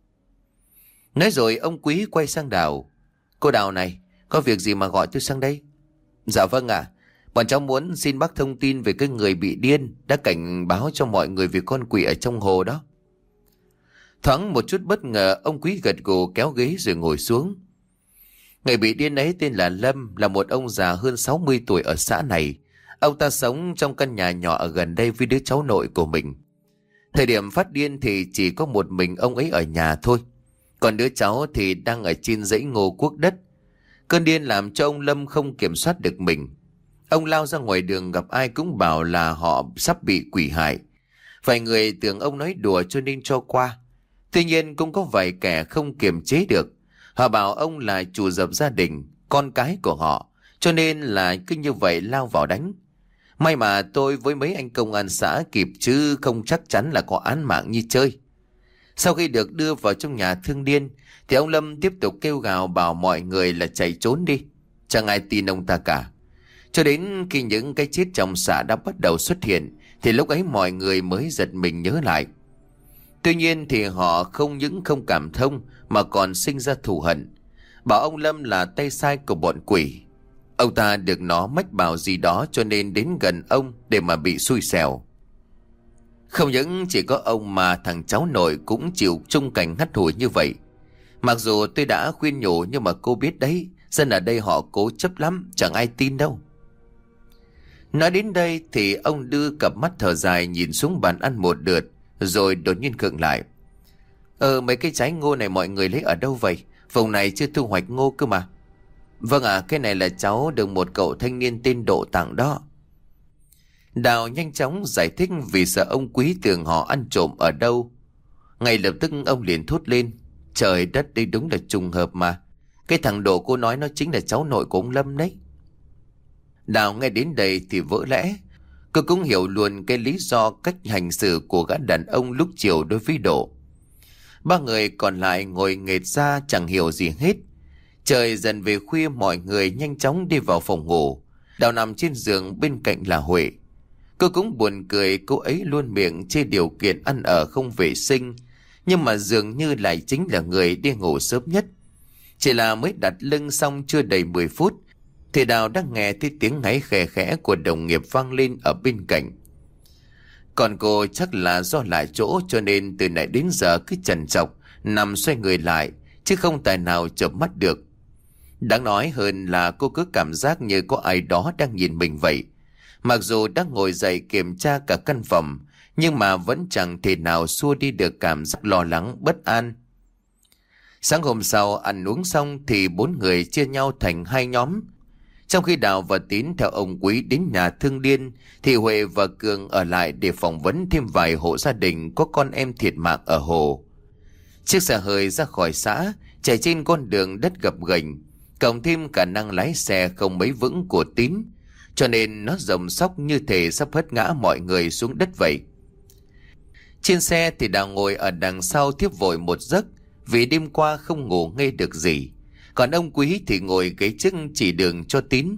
Nói rồi ông Quý quay sang Đào. Cô Đào này, có việc gì mà gọi tôi sang đây? Dạ vâng ạ. Bọn cháu muốn xin bác thông tin về cái người bị điên đã cảnh báo cho mọi người về con quỷ ở trong hồ đó. Thoáng một chút bất ngờ, ông Quý gật gù kéo ghế rồi ngồi xuống. Người bị điên ấy tên là Lâm, là một ông già hơn 60 tuổi ở xã này. Ông ta sống trong căn nhà nhỏ ở gần đây với đứa cháu nội của mình. Thời điểm phát điên thì chỉ có một mình ông ấy ở nhà thôi. Còn đứa cháu thì đang ở trên dãy ngô cuốc đất. Cơn điên làm cho ông Lâm không kiểm soát được mình. Ông lao ra ngoài đường gặp ai cũng bảo là họ sắp bị quỷ hại. Vài người tưởng ông nói đùa cho nên cho qua. Tuy nhiên cũng có vài kẻ không kiềm chế được. Họ bảo ông là chủ dập gia đình, con cái của họ, cho nên là cứ như vậy lao vào đánh. May mà tôi với mấy anh công an xã kịp chứ không chắc chắn là có án mạng như chơi. Sau khi được đưa vào trong nhà thương điên thì ông Lâm tiếp tục kêu gào bảo mọi người là chạy trốn đi. Chẳng ai tin ông ta cả. Cho đến khi những cái chết trong xã đã bắt đầu xuất hiện thì lúc ấy mọi người mới giật mình nhớ lại. Tuy nhiên thì họ không những không cảm thông mà còn sinh ra thù hận. Bảo ông Lâm là tay sai của bọn quỷ. Ông ta được nó mách bảo gì đó cho nên đến gần ông để mà bị xui xẻo. Không những chỉ có ông mà thằng cháu nội cũng chịu chung cảnh hắt hủi như vậy. Mặc dù tôi đã khuyên nhủ nhưng mà cô biết đấy, dân ở đây họ cố chấp lắm, chẳng ai tin đâu. Nói đến đây thì ông đưa cặp mắt thở dài nhìn xuống bàn ăn một lượt, rồi đột nhiên khựng lại. Mấy cái trái ngô này mọi người lấy ở đâu vậy? Vùng này chưa thu hoạch ngô cơ mà. Vâng ạ, cái này là cháu được một cậu thanh niên tên Độ tặng đó. Đào nhanh chóng giải thích vì sợ ông Quý tưởng họ ăn trộm ở đâu. Ngay lập tức ông liền thốt lên. Trời đất, đây đúng là trùng hợp mà. Cái thằng Độ cô nói nó chính là cháu nội của ông Lâm đấy. Đào nghe đến đây thì vỡ lẽ. Cô cũng hiểu luôn cái lý do cách hành xử của gã đàn ông lúc chiều đối với Độ. Ba người còn lại ngồi nghệt ra chẳng hiểu gì hết. Trời dần về khuya, mọi người nhanh chóng đi vào phòng ngủ. Đào nằm trên giường bên cạnh là Huệ. Cô cũng buồn cười, cô ấy luôn miệng chê điều kiện ăn ở không vệ sinh, nhưng mà dường như lại chính là người đi ngủ sớm nhất. Chỉ là mới đặt lưng xong chưa đầy 10 phút thì Đào đã nghe thấy tiếng ngáy khẽ khẽ của đồng nghiệp vang lên ở bên cạnh. Còn cô chắc là do lại chỗ cho nên từ nãy đến giờ cứ chần chọc nằm xoay người lại, chứ không tài nào chợp mắt được. Đáng nói hơn là cô cứ cảm giác như có ai đó đang nhìn mình vậy. Mặc dù đã ngồi dậy kiểm tra cả căn phòng, nhưng mà vẫn chẳng thể nào xua đi được cảm giác lo lắng bất an. Sáng hôm sau ăn uống xong thì bốn người chia nhau thành hai nhóm. Trong khi Đào và Tín theo ông Quý đến nhà thương điên thì Huệ và Cường ở lại để phỏng vấn thêm vài hộ gia đình có con em thiệt mạng ở hồ. Chiếc xe hơi ra khỏi xã, chạy trên con đường đất gập ghềnh, cộng thêm khả năng lái xe không mấy vững của Tín, cho nên nó rồng sóc như thể sắp hất ngã mọi người xuống đất vậy. Trên xe thì Đào ngồi ở đằng sau thiếp vội một giấc vì đêm qua không ngủ nghe được gì. Còn ông Quý thì ngồi ghế trước chỉ đường cho Tín.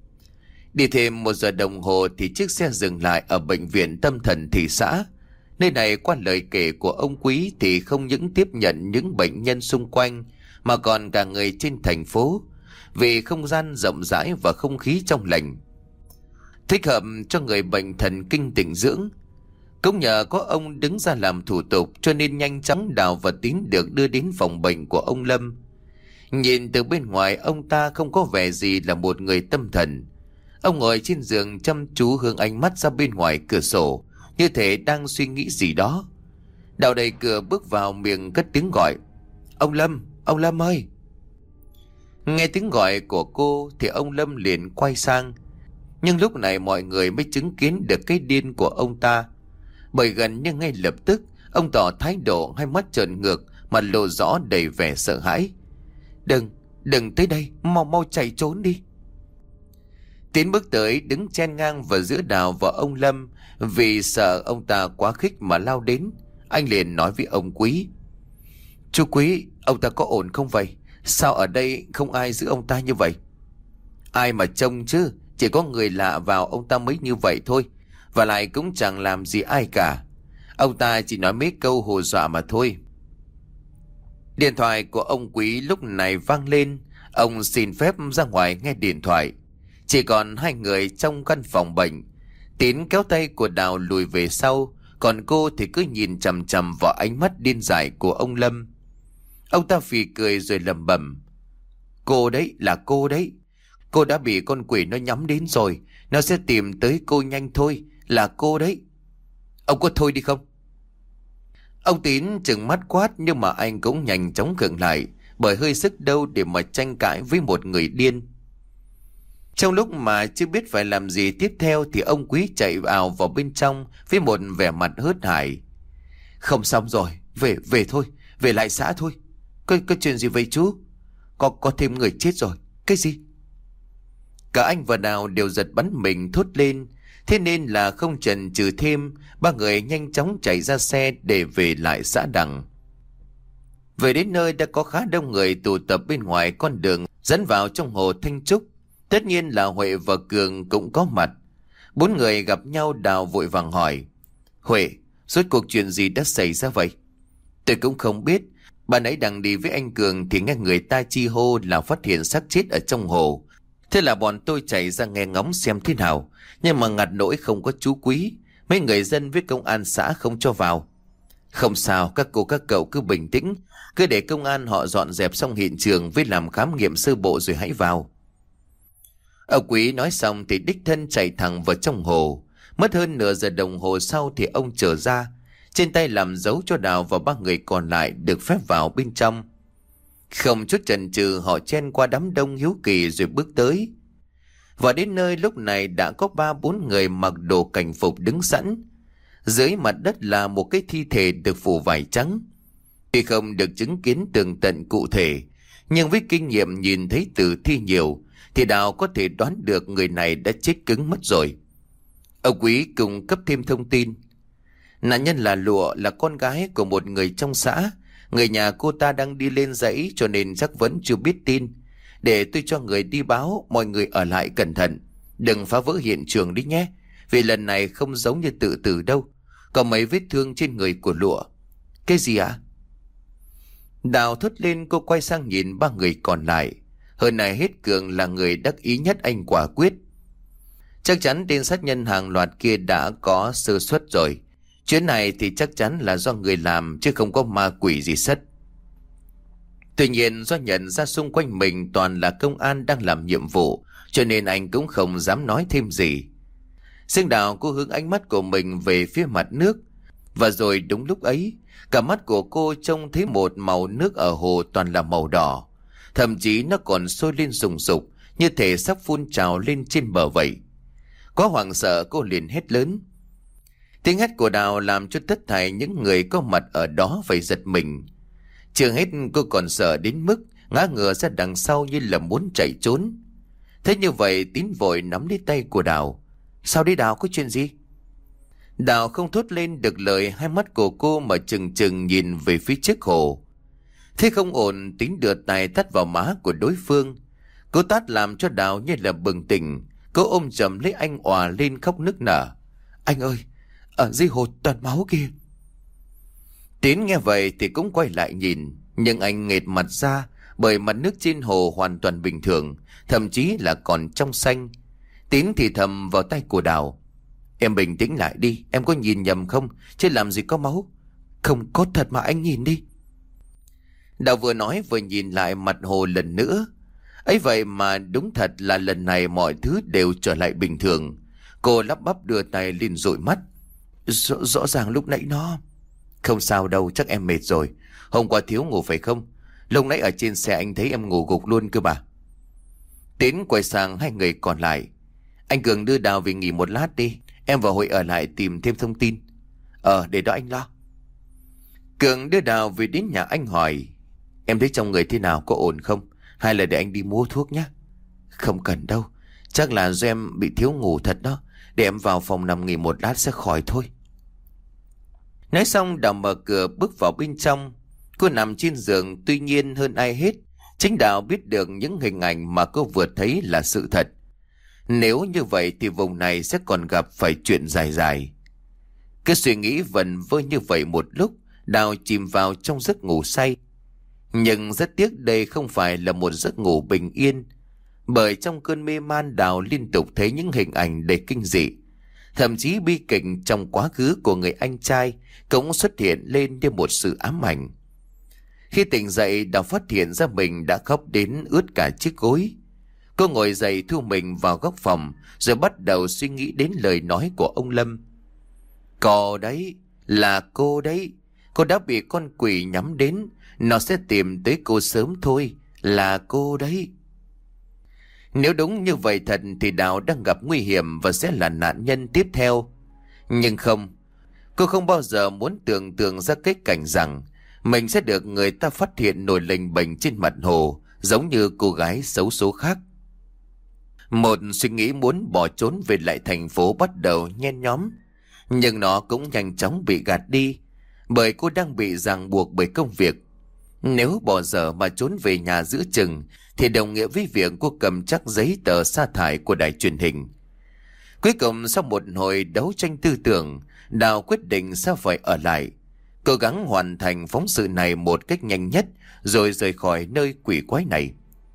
Đi thêm 1 giờ đồng hồ thì chiếc xe dừng lại ở bệnh viện tâm thần thị xã. Nơi này qua lời kể của ông Quý thì không những tiếp nhận những bệnh nhân xung quanh mà còn cả người trên thành phố, vì không gian rộng rãi và không khí trong lành, thích hợp cho người bệnh thần kinh tĩnh dưỡng. Cũng nhờ có ông đứng ra làm thủ tục cho nên nhanh chóng Đào và Tín được đưa đến phòng bệnh của ông Lâm. Nhìn từ bên ngoài ông ta không có vẻ gì là một người tâm thần. Ông ngồi trên giường chăm chú hướng ánh mắt ra bên ngoài cửa sổ, như thể đang suy nghĩ gì đó. Đào đẩy cửa bước vào, miệng cất tiếng gọi. Ông Lâm ơi! Nghe tiếng gọi của cô thì ông Lâm liền quay sang. Nhưng lúc này mọi người mới chứng kiến được cái điên của ông ta. Bởi gần như ngay lập tức ông tỏ thái độ, hai mắt trợn ngược, mặt lộ rõ đầy vẻ sợ hãi. Đừng tới đây, mau chạy trốn đi. Tiến bước tới đứng chen ngang vào giữa Đào và ông Lâm, vì sợ ông ta quá khích mà lao đến. Anh liền nói với ông Quý. Chú Quý, ông ta có ổn không vậy? Sao ở đây không ai giữ ông ta như vậy? Ai mà trông chứ, chỉ có người lạ vào ông ta mới như vậy thôi. Và lại cũng chẳng làm gì ai cả. Ông ta chỉ nói mấy câu hù dọa mà thôi. Điện thoại của ông Quý lúc này vang lên. Ông xin phép ra ngoài nghe điện thoại. Chỉ còn hai người trong căn phòng bệnh. Tín kéo tay của Đào lùi về sau, còn cô thì cứ nhìn chằm chằm vào ánh mắt điên dại của ông Lâm. Ông ta phì cười rồi lẩm bẩm: Cô đấy, là cô đấy. Cô đã bị con quỷ nó nhắm đến rồi. Nó sẽ tìm tới cô nhanh thôi. Là cô đấy. Ông có thôi đi không? Ông Tín trừng mắt quát, nhưng mà anh cũng nhanh chóng khựng lại, bởi hơi sức đâu để mà tranh cãi với một người điên. Trong lúc mà chưa biết phải làm gì tiếp theo thì ông Quý chạy vào bên trong với một vẻ mặt hớt hải. Không xong rồi, về thôi, về lại xã thôi. Có chuyện gì vậy chú? Có thêm người chết rồi. Cái gì? Cả anh và Đào đều giật bắn mình thốt lên. Thế nên là không chần chừ thêm, ba người nhanh chóng chạy ra xe để về lại xã Đằng. Về đến nơi đã có khá đông người tụ tập bên ngoài con đường dẫn vào trong hồ Thanh Trúc. Tất nhiên là Huệ và Cường cũng có mặt. Bốn người gặp nhau, Đào vội vàng hỏi: Huệ, rốt cuộc chuyện gì đã xảy ra vậy? Tôi cũng không biết. Bạn ấy đang đi với anh Cường thì nghe người ta chi hô là phát hiện xác chết ở trong hồ. Thế là bọn tôi chạy ra nghe ngóng xem thế nào. Nhưng mà ngặt nỗi không có chú Quý. Mấy người dân với công an xã không cho vào. Không sao, các cô các cậu cứ bình tĩnh. Cứ để công an họ dọn dẹp xong hiện trường với làm khám nghiệm sơ bộ rồi hãy vào. Ông Quý nói xong thì đích thân chạy thẳng vào trong hồ. Mất hơn nửa giờ đồng hồ sau thì ông trở ra, trên tay làm dấu cho Đào và ba người còn lại được phép vào bên trong. Không chút chần chừ, họ chen qua đám đông hiếu kỳ rồi bước tới. Và đến nơi lúc này đã có 3-4 người mặc đồ cảnh phục đứng sẵn. Dưới mặt đất là một cái thi thể được phủ vải trắng. Tuy không được chứng kiến tường tận cụ thể, nhưng với kinh nghiệm nhìn thấy tử thi nhiều thì Đào có thể đoán được người này đã chết cứng mất rồi. Ông Quý cung cấp thêm thông tin. Nạn nhân là Lụa, là con gái của một người trong xã. Người nhà cô ta đang đi lên dãy cho nên chắc vẫn chưa biết tin. Để tôi cho người đi báo, mọi người ở lại cẩn thận, đừng phá vỡ hiện trường đi nhé. Vì lần này không giống như tự tử đâu. Có mấy vết thương trên người của Lụa. Cái gì ạ? Đào thốt lên, cô quay sang nhìn ba người còn lại. Hơn này hết Cường là người đắc ý nhất, anh quả quyết. Chắc chắn tên sát nhân hàng loạt kia đã có sơ suất rồi. Chuyện này thì chắc chắn là do người làm chứ không có ma quỷ gì sất. Tuy nhiên do nhận ra xung quanh mình toàn là công an đang làm nhiệm vụ, cho nên anh cũng không dám nói thêm gì. Dương Đào cô hướng ánh mắt của mình về phía mặt nước. Và rồi đúng lúc ấy, cả mắt của cô trông thấy một màu nước ở hồ toàn là màu đỏ. Thậm chí nó còn sôi lên sùng sục, như thể sắp phun trào lên trên bờ vậy. Quá hoảng sợ, cô liền hét lớn. Tiếng hét của Đào làm cho tất thảy những người có mặt ở đó phải giật mình. Chưa hết, cô còn sợ đến mức ngã ngửa ra đằng sau như là muốn chạy trốn. Thế như vậy, Tín vội nắm lấy tay của Đào. Sao đấy Đào, có chuyện gì? Đào không thốt lên được lời, hai mắt của cô mà trừng trừng nhìn về phía trước hồ. Thế không ổn, Tín đưa tay tát vào má của đối phương. Cô tát làm cho Đào như là bừng tỉnh. Cô ôm chầm lấy anh, òa lên khóc nức nở. Anh ơi, ở dưới hồ toàn máu kia. Tín nghe vậy thì cũng quay lại nhìn, nhưng anh nghệt mặt ra, bởi mặt nước trên hồ hoàn toàn bình thường, thậm chí là còn trong xanh. Tín thì thầm vào tay của Đào. Em bình tĩnh lại đi, em có nhìn nhầm không? Chứ làm gì có máu. Không có thật mà anh nhìn đi. Đào vừa nói vừa nhìn lại mặt hồ lần nữa. Ấy vậy mà đúng thật là lần này mọi thứ đều trở lại bình thường. Cô lắp bắp đưa tay lên dụi mắt. Rõ ràng lúc nãy nó... Không sao đâu, chắc em mệt rồi. Hôm qua thiếu ngủ phải không? Lúc nãy ở trên xe anh thấy em ngủ gục luôn cơ mà. Tín quay sang hai người còn lại. Anh Cường đưa Đào về nghỉ một lát đi. Em và Hội ở lại tìm thêm thông tin. Để đó anh lo. Cường đưa Đào về đến nhà anh hỏi. Em thấy trong người thế nào, có ổn không? Hay là để anh đi mua thuốc nhé? Không cần đâu. Chắc là do em bị thiếu ngủ thật đó. Để em vào phòng nằm nghỉ một lát sẽ khỏi thôi. Nói xong Đào mở cửa bước vào bên trong. Cô nằm trên giường, tuy nhiên hơn ai hết Chính Đào biết được những hình ảnh mà cô vừa thấy là sự thật. Nếu như vậy thì vùng này sẽ còn gặp phải chuyện dài dài. Cứ suy nghĩ vẩn vơ như vậy một lúc, Đào chìm vào trong giấc ngủ say. Nhưng rất tiếc đây không phải là một giấc ngủ bình yên, bởi trong cơn mê man Đào liên tục thấy những hình ảnh đầy kinh dị. Thậm chí bi kịch trong quá khứ của người anh trai cũng xuất hiện lên như một sự ám ảnh. Khi tỉnh dậy, Đào phát hiện ra mình đã khóc đến ướt cả chiếc gối. Cô ngồi dậy thu mình vào góc phòng, rồi bắt đầu suy nghĩ đến lời nói của ông Lâm. Cô đấy, là cô đấy. Cô đã bị con quỷ nhắm đến. Nó sẽ tìm tới cô sớm thôi. Là cô đấy. Nếu đúng như vậy thật thì Đào đang gặp nguy hiểm và sẽ là nạn nhân tiếp theo. Nhưng không, cô không bao giờ muốn tưởng tượng ra cái cảnh rằng mình sẽ được người ta phát hiện nổi lềnh bềnh trên mặt hồ, giống như cô gái xấu số khác. Một suy nghĩ muốn bỏ trốn về lại thành phố bắt đầu nhen nhóm, nhưng nó cũng nhanh chóng bị gạt đi, bởi cô đang bị ràng buộc bởi công việc. Nếu bỏ dở mà trốn về nhà giữa chừng thì đồng nghĩa với việc cô cầm chắc giấy tờ sa thải của đài truyền hình. Cuối cùng sau một hồi đấu tranh tư tưởng, Đào quyết định sẽ phải ở lại, cố gắng hoàn thành phóng sự này một cách nhanh nhất rồi rời khỏi nơi quỷ quái này.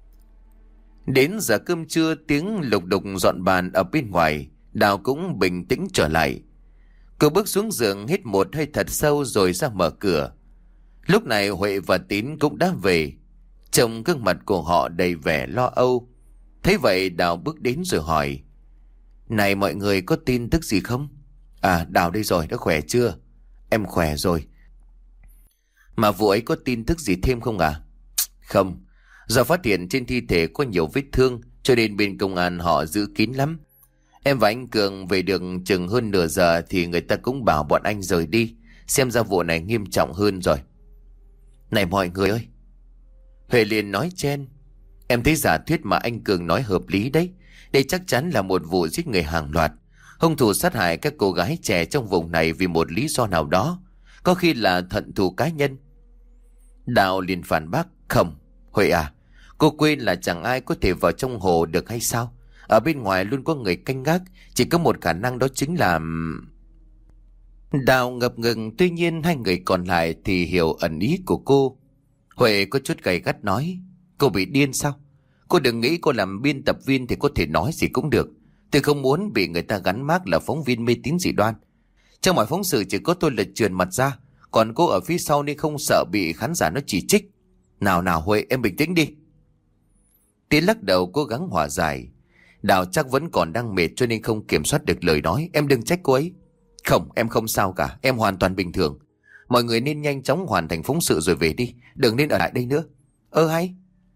Đến giờ cơm trưa, tiếng lục đục dọn bàn ở bên ngoài, Đào cũng bình tĩnh trở lại. Cô bước xuống giường hít một hơi thật sâu rồi ra mở cửa. Lúc này Huệ và Tín cũng đã về. Trông gương mặt của họ đầy vẻ lo âu. Thấy vậy Đào bước đến rồi hỏi: Này mọi người, có tin tức gì không? À, Đào đây rồi, đã khỏe chưa? Em khỏe rồi. Mà vụ ấy có tin tức gì thêm không à? Không, do phát hiện trên thi thể có nhiều vết thương cho nên bên công an họ giữ kín lắm. Em và anh Cường về được chừng hơn nửa giờ thì người ta cũng bảo bọn anh rời đi. Xem ra vụ này nghiêm trọng hơn rồi. Này mọi người ơi! Huệ liền nói chen: Em thấy giả thuyết mà anh Cường nói hợp lý đấy. Đây chắc chắn là một vụ giết người hàng loạt. Hung thủ sát hại các cô gái trẻ trong vùng này vì một lý do nào đó, có khi là hận thù cá nhân. Đào liền phản bác: Không, Huệ à, cô quên là chẳng ai có thể vào trong hồ được hay sao? Ở bên ngoài luôn có người canh gác, chỉ có một khả năng đó chính là... Đào ngập ngừng, tuy nhiên hai người còn lại thì hiểu ẩn ý của cô. Huệ có chút gay gắt nói: Cô bị điên sao? Cô đừng nghĩ cô làm biên tập viên thì có thể nói gì cũng được. Tôi không muốn bị người ta gắn mác là phóng viên mê tín dị đoan. Trong mọi phóng sự chỉ có tôi là trườn mặt ra, còn cô ở phía sau nên không sợ bị khán giả nó chỉ trích. Nào nào Huệ, em bình tĩnh đi. Tiến lắc đầu cố gắng hòa giải. Đào chắc vẫn còn đang mệt cho nên không kiểm soát được lời nói. Em đừng trách cô ấy. Không, em không sao cả, em hoàn toàn bình thường. Mọi người nên nhanh chóng hoàn thành phóng sự rồi về đi, đừng nên ở lại đây nữa. Hay.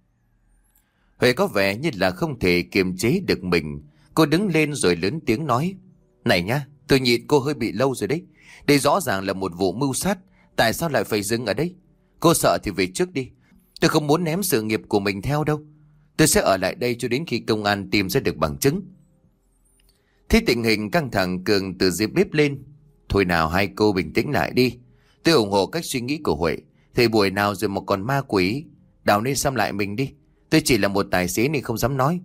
Huệ có vẻ như là không thể kiềm chế được mình. Cô đứng lên rồi lớn tiếng nói: Này nhá, tôi nhịn cô hơi bị lâu rồi đấy. Đây rõ ràng là một vụ mưu sát, tại sao lại phải dừng ở đây? Cô sợ thì về trước đi. Tôi không muốn ném sự nghiệp của mình theo đâu. Tôi sẽ ở lại đây cho đến khi công an tìm ra được bằng chứng. Thế tình hình căng thẳng, Cường từ dưới bếp lên: Thôi nào hai cô bình tĩnh lại đi. Tôi ủng hộ cách suy nghĩ của Huệ. Thời buổi nào rồi mà còn ma quỷ. Đào nên xăm lại mình đi. Tôi chỉ là một tài xế nên không dám nói.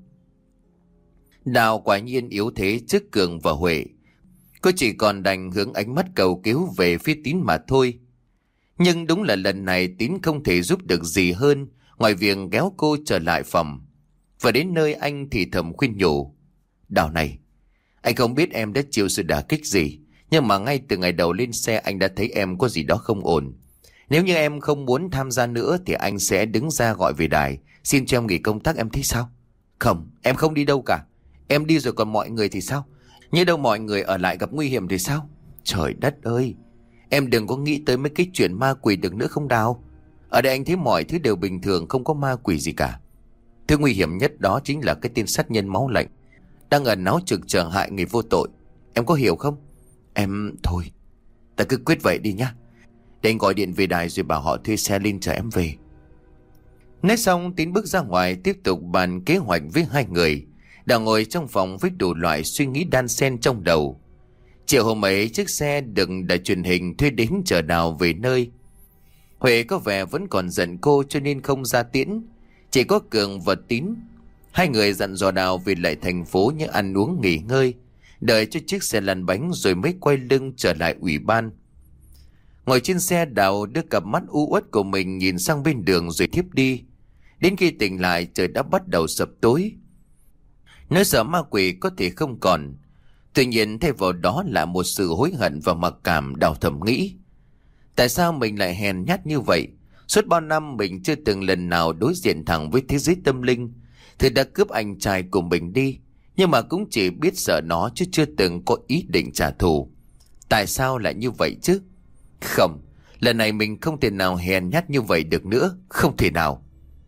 Đào quả nhiên yếu thế trước Cường và Huệ. Cô chỉ còn đành hướng ánh mắt cầu cứu về phía Tín mà thôi. Nhưng đúng là lần này Tín không thể giúp được gì hơn ngoài việc kéo cô trở lại phòng. Và đến nơi anh thì thầm khuyên nhủ: Đào này, anh không biết em đã chịu sự đả kích gì, nhưng mà ngay từ ngày đầu lên xe anh đã thấy em có gì đó không ổn. Nếu như em không muốn tham gia nữa thì anh sẽ đứng ra gọi về đài xin cho em nghỉ công tác, em thấy sao? Không, em không đi đâu cả. Em đi rồi còn mọi người thì sao? Nhớ đâu mọi người ở lại gặp nguy hiểm thì sao? Trời đất ơi, em đừng có nghĩ tới mấy cái chuyện ma quỷ được nữa không Đào. Ở đây anh thấy mọi thứ đều bình thường, không có ma quỷ gì cả. Thứ nguy hiểm nhất đó chính là cái tên sát nhân máu lạnh đang ẩn náu trực chờ hại người vô tội. Em có hiểu không? Em... Thôi, ta cứ quyết vậy đi nhá. Để anh gọi điện về đài rồi bảo họ thuê xe lên chở em về. Nói xong Tín bước ra ngoài tiếp tục bàn kế hoạch với hai người. Đào ngồi trong phòng với đủ loại suy nghĩ đan xen trong đầu. Chiều hôm ấy chiếc xe được đài truyền hình thuê đến chở Đào về nơi. Huệ có vẻ vẫn còn giận cô cho nên không ra tiễn. Chỉ có Cường và Tín. Hai người dặn dò Đào về lại thành phố như ăn uống nghỉ ngơi, đợi cho chiếc xe lăn bánh rồi mới quay lưng trở lại ủy ban. Ngồi trên xe, Đào đưa cặp mắt u uất của mình nhìn sang bên đường rồi thiếp đi. Đến khi tỉnh lại, trời đã bắt đầu sập tối. Nỗi sợ ma quỷ có thể không còn, tuy nhiên thay vào đó là một sự hối hận và mặc cảm. Đào thầm nghĩ, tại sao mình lại hèn nhát như vậy? Suốt bao năm mình chưa từng lần nào đối diện thẳng với thế giới tâm linh, thì đã cướp anh trai của mình đi, nhưng mà cũng chỉ biết sợ nó chứ chưa từng có ý định trả thù. Tại sao lại như vậy chứ? Không, lần này mình không thể nào hèn nhát như vậy được nữa, không thể nào.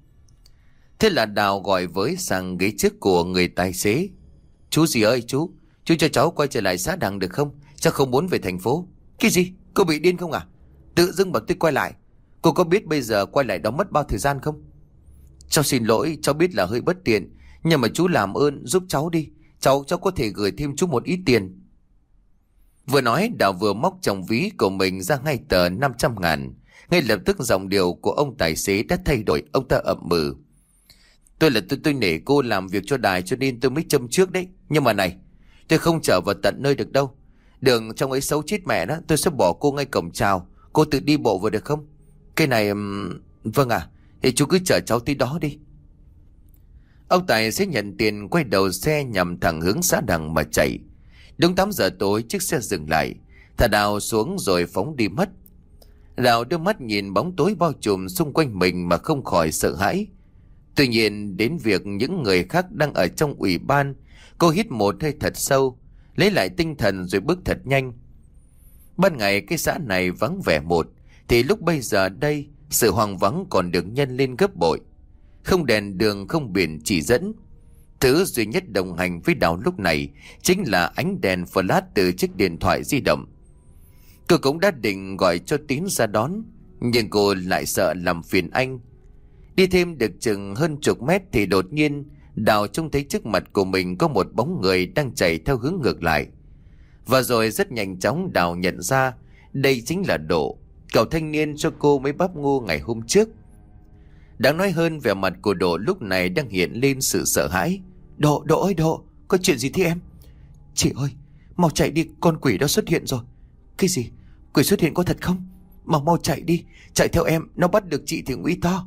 Thế là Đào gọi với sang ghế trước của người tài xế. Chú gì ơi chú cho cháu quay trở lại xã Đằng được không? Cháu không muốn về thành phố. Cái gì? Cô bị điên không à? Tự dưng bảo tôi quay lại. Cô có biết bây giờ quay lại đó mất bao thời gian không? Cháu xin lỗi, cháu biết là hơi bất tiện, nhưng mà chú làm ơn giúp cháu đi. Cháu có thể gửi thêm chú một ít tiền. Vừa nói, Đào vừa móc trong ví của mình ra ngay tờ 500.000. Ngay lập tức giọng điệu của ông tài xế đã thay đổi. Ông ta ậm ừ. Tôi nể cô làm việc cho đài cho nên tôi mới châm trước đấy. Nhưng mà này, tôi không chở vào tận nơi được đâu. Đường trong ấy xấu chết mẹ đó. Tôi sẽ bỏ cô ngay cổng chào. Cô tự đi bộ vào được không? Cái này... Vâng ạ. Thì chú cứ chở cháu tới đó đi. Ông tài xế nhận tiền, quay đầu xe nhằm thẳng hướng xã Đằng mà chạy. Đúng 8 giờ tối, chiếc xe dừng lại. Thả Đào xuống rồi phóng đi mất. Đào đưa mắt nhìn bóng tối bao trùm xung quanh mình mà không khỏi sợ hãi. Tuy nhiên đến việc những người khác đang ở trong ủy ban, cô hít một hơi thật sâu, lấy lại tinh thần rồi bước thật nhanh. Ban ngày cái xã này vắng vẻ một, thì lúc bây giờ đây sự hoang vắng còn được nhân lên gấp bội. Không đèn đường, không biển chỉ dẫn. Thứ duy nhất đồng hành với Đào lúc này chính là ánh đèn flash từ chiếc điện thoại di động. Cô cũng đã định gọi cho Tín ra đón, nhưng cô lại sợ làm phiền anh. Đi thêm được chừng hơn chục mét thì đột nhiên Đào trông thấy trước mặt của mình có một bóng người đang chạy theo hướng ngược lại. Và rồi rất nhanh chóng Đào nhận ra đây chính là Độ, cậu thanh niên cho cô mấy bắp ngu ngày hôm trước. Đáng nói hơn, vẻ mặt của Độ lúc này đang hiện lên sự sợ hãi. Độ ơi Độ, có chuyện gì thế em? Chị ơi, mau chạy đi, con quỷ đó xuất hiện rồi. Cái gì? Quỷ xuất hiện có thật không? Mau chạy đi, chạy theo em, nó bắt được chị thì nguy to.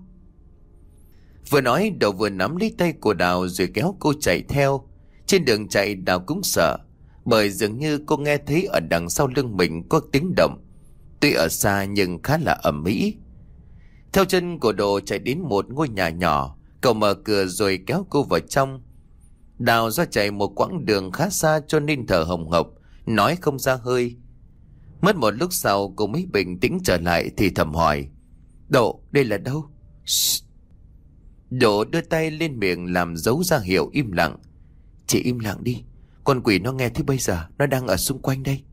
Vừa nói, Độ vừa nắm lấy tay của Đào rồi kéo cô chạy theo. Trên đường chạy, Đào cũng sợ, bởi dường như cô nghe thấy ở đằng sau lưng mình có tiếng động, tuy ở xa nhưng khá là ầm ĩ. Theo chân của Độ chạy đến một ngôi nhà nhỏ, cậu mở cửa rồi kéo cô vào trong. Đào do chạy một quãng đường khá xa cho nên thở hồng hộc, nói không ra hơi. Mất một lúc sau cô mới bình tĩnh trở lại thì thầm hỏi: Độ, đây là đâu? Shh. Độ đưa tay lên miệng làm dấu ra hiệu im lặng. Chị im lặng đi, con quỷ nó nghe thấy bây giờ, nó đang ở xung quanh đây.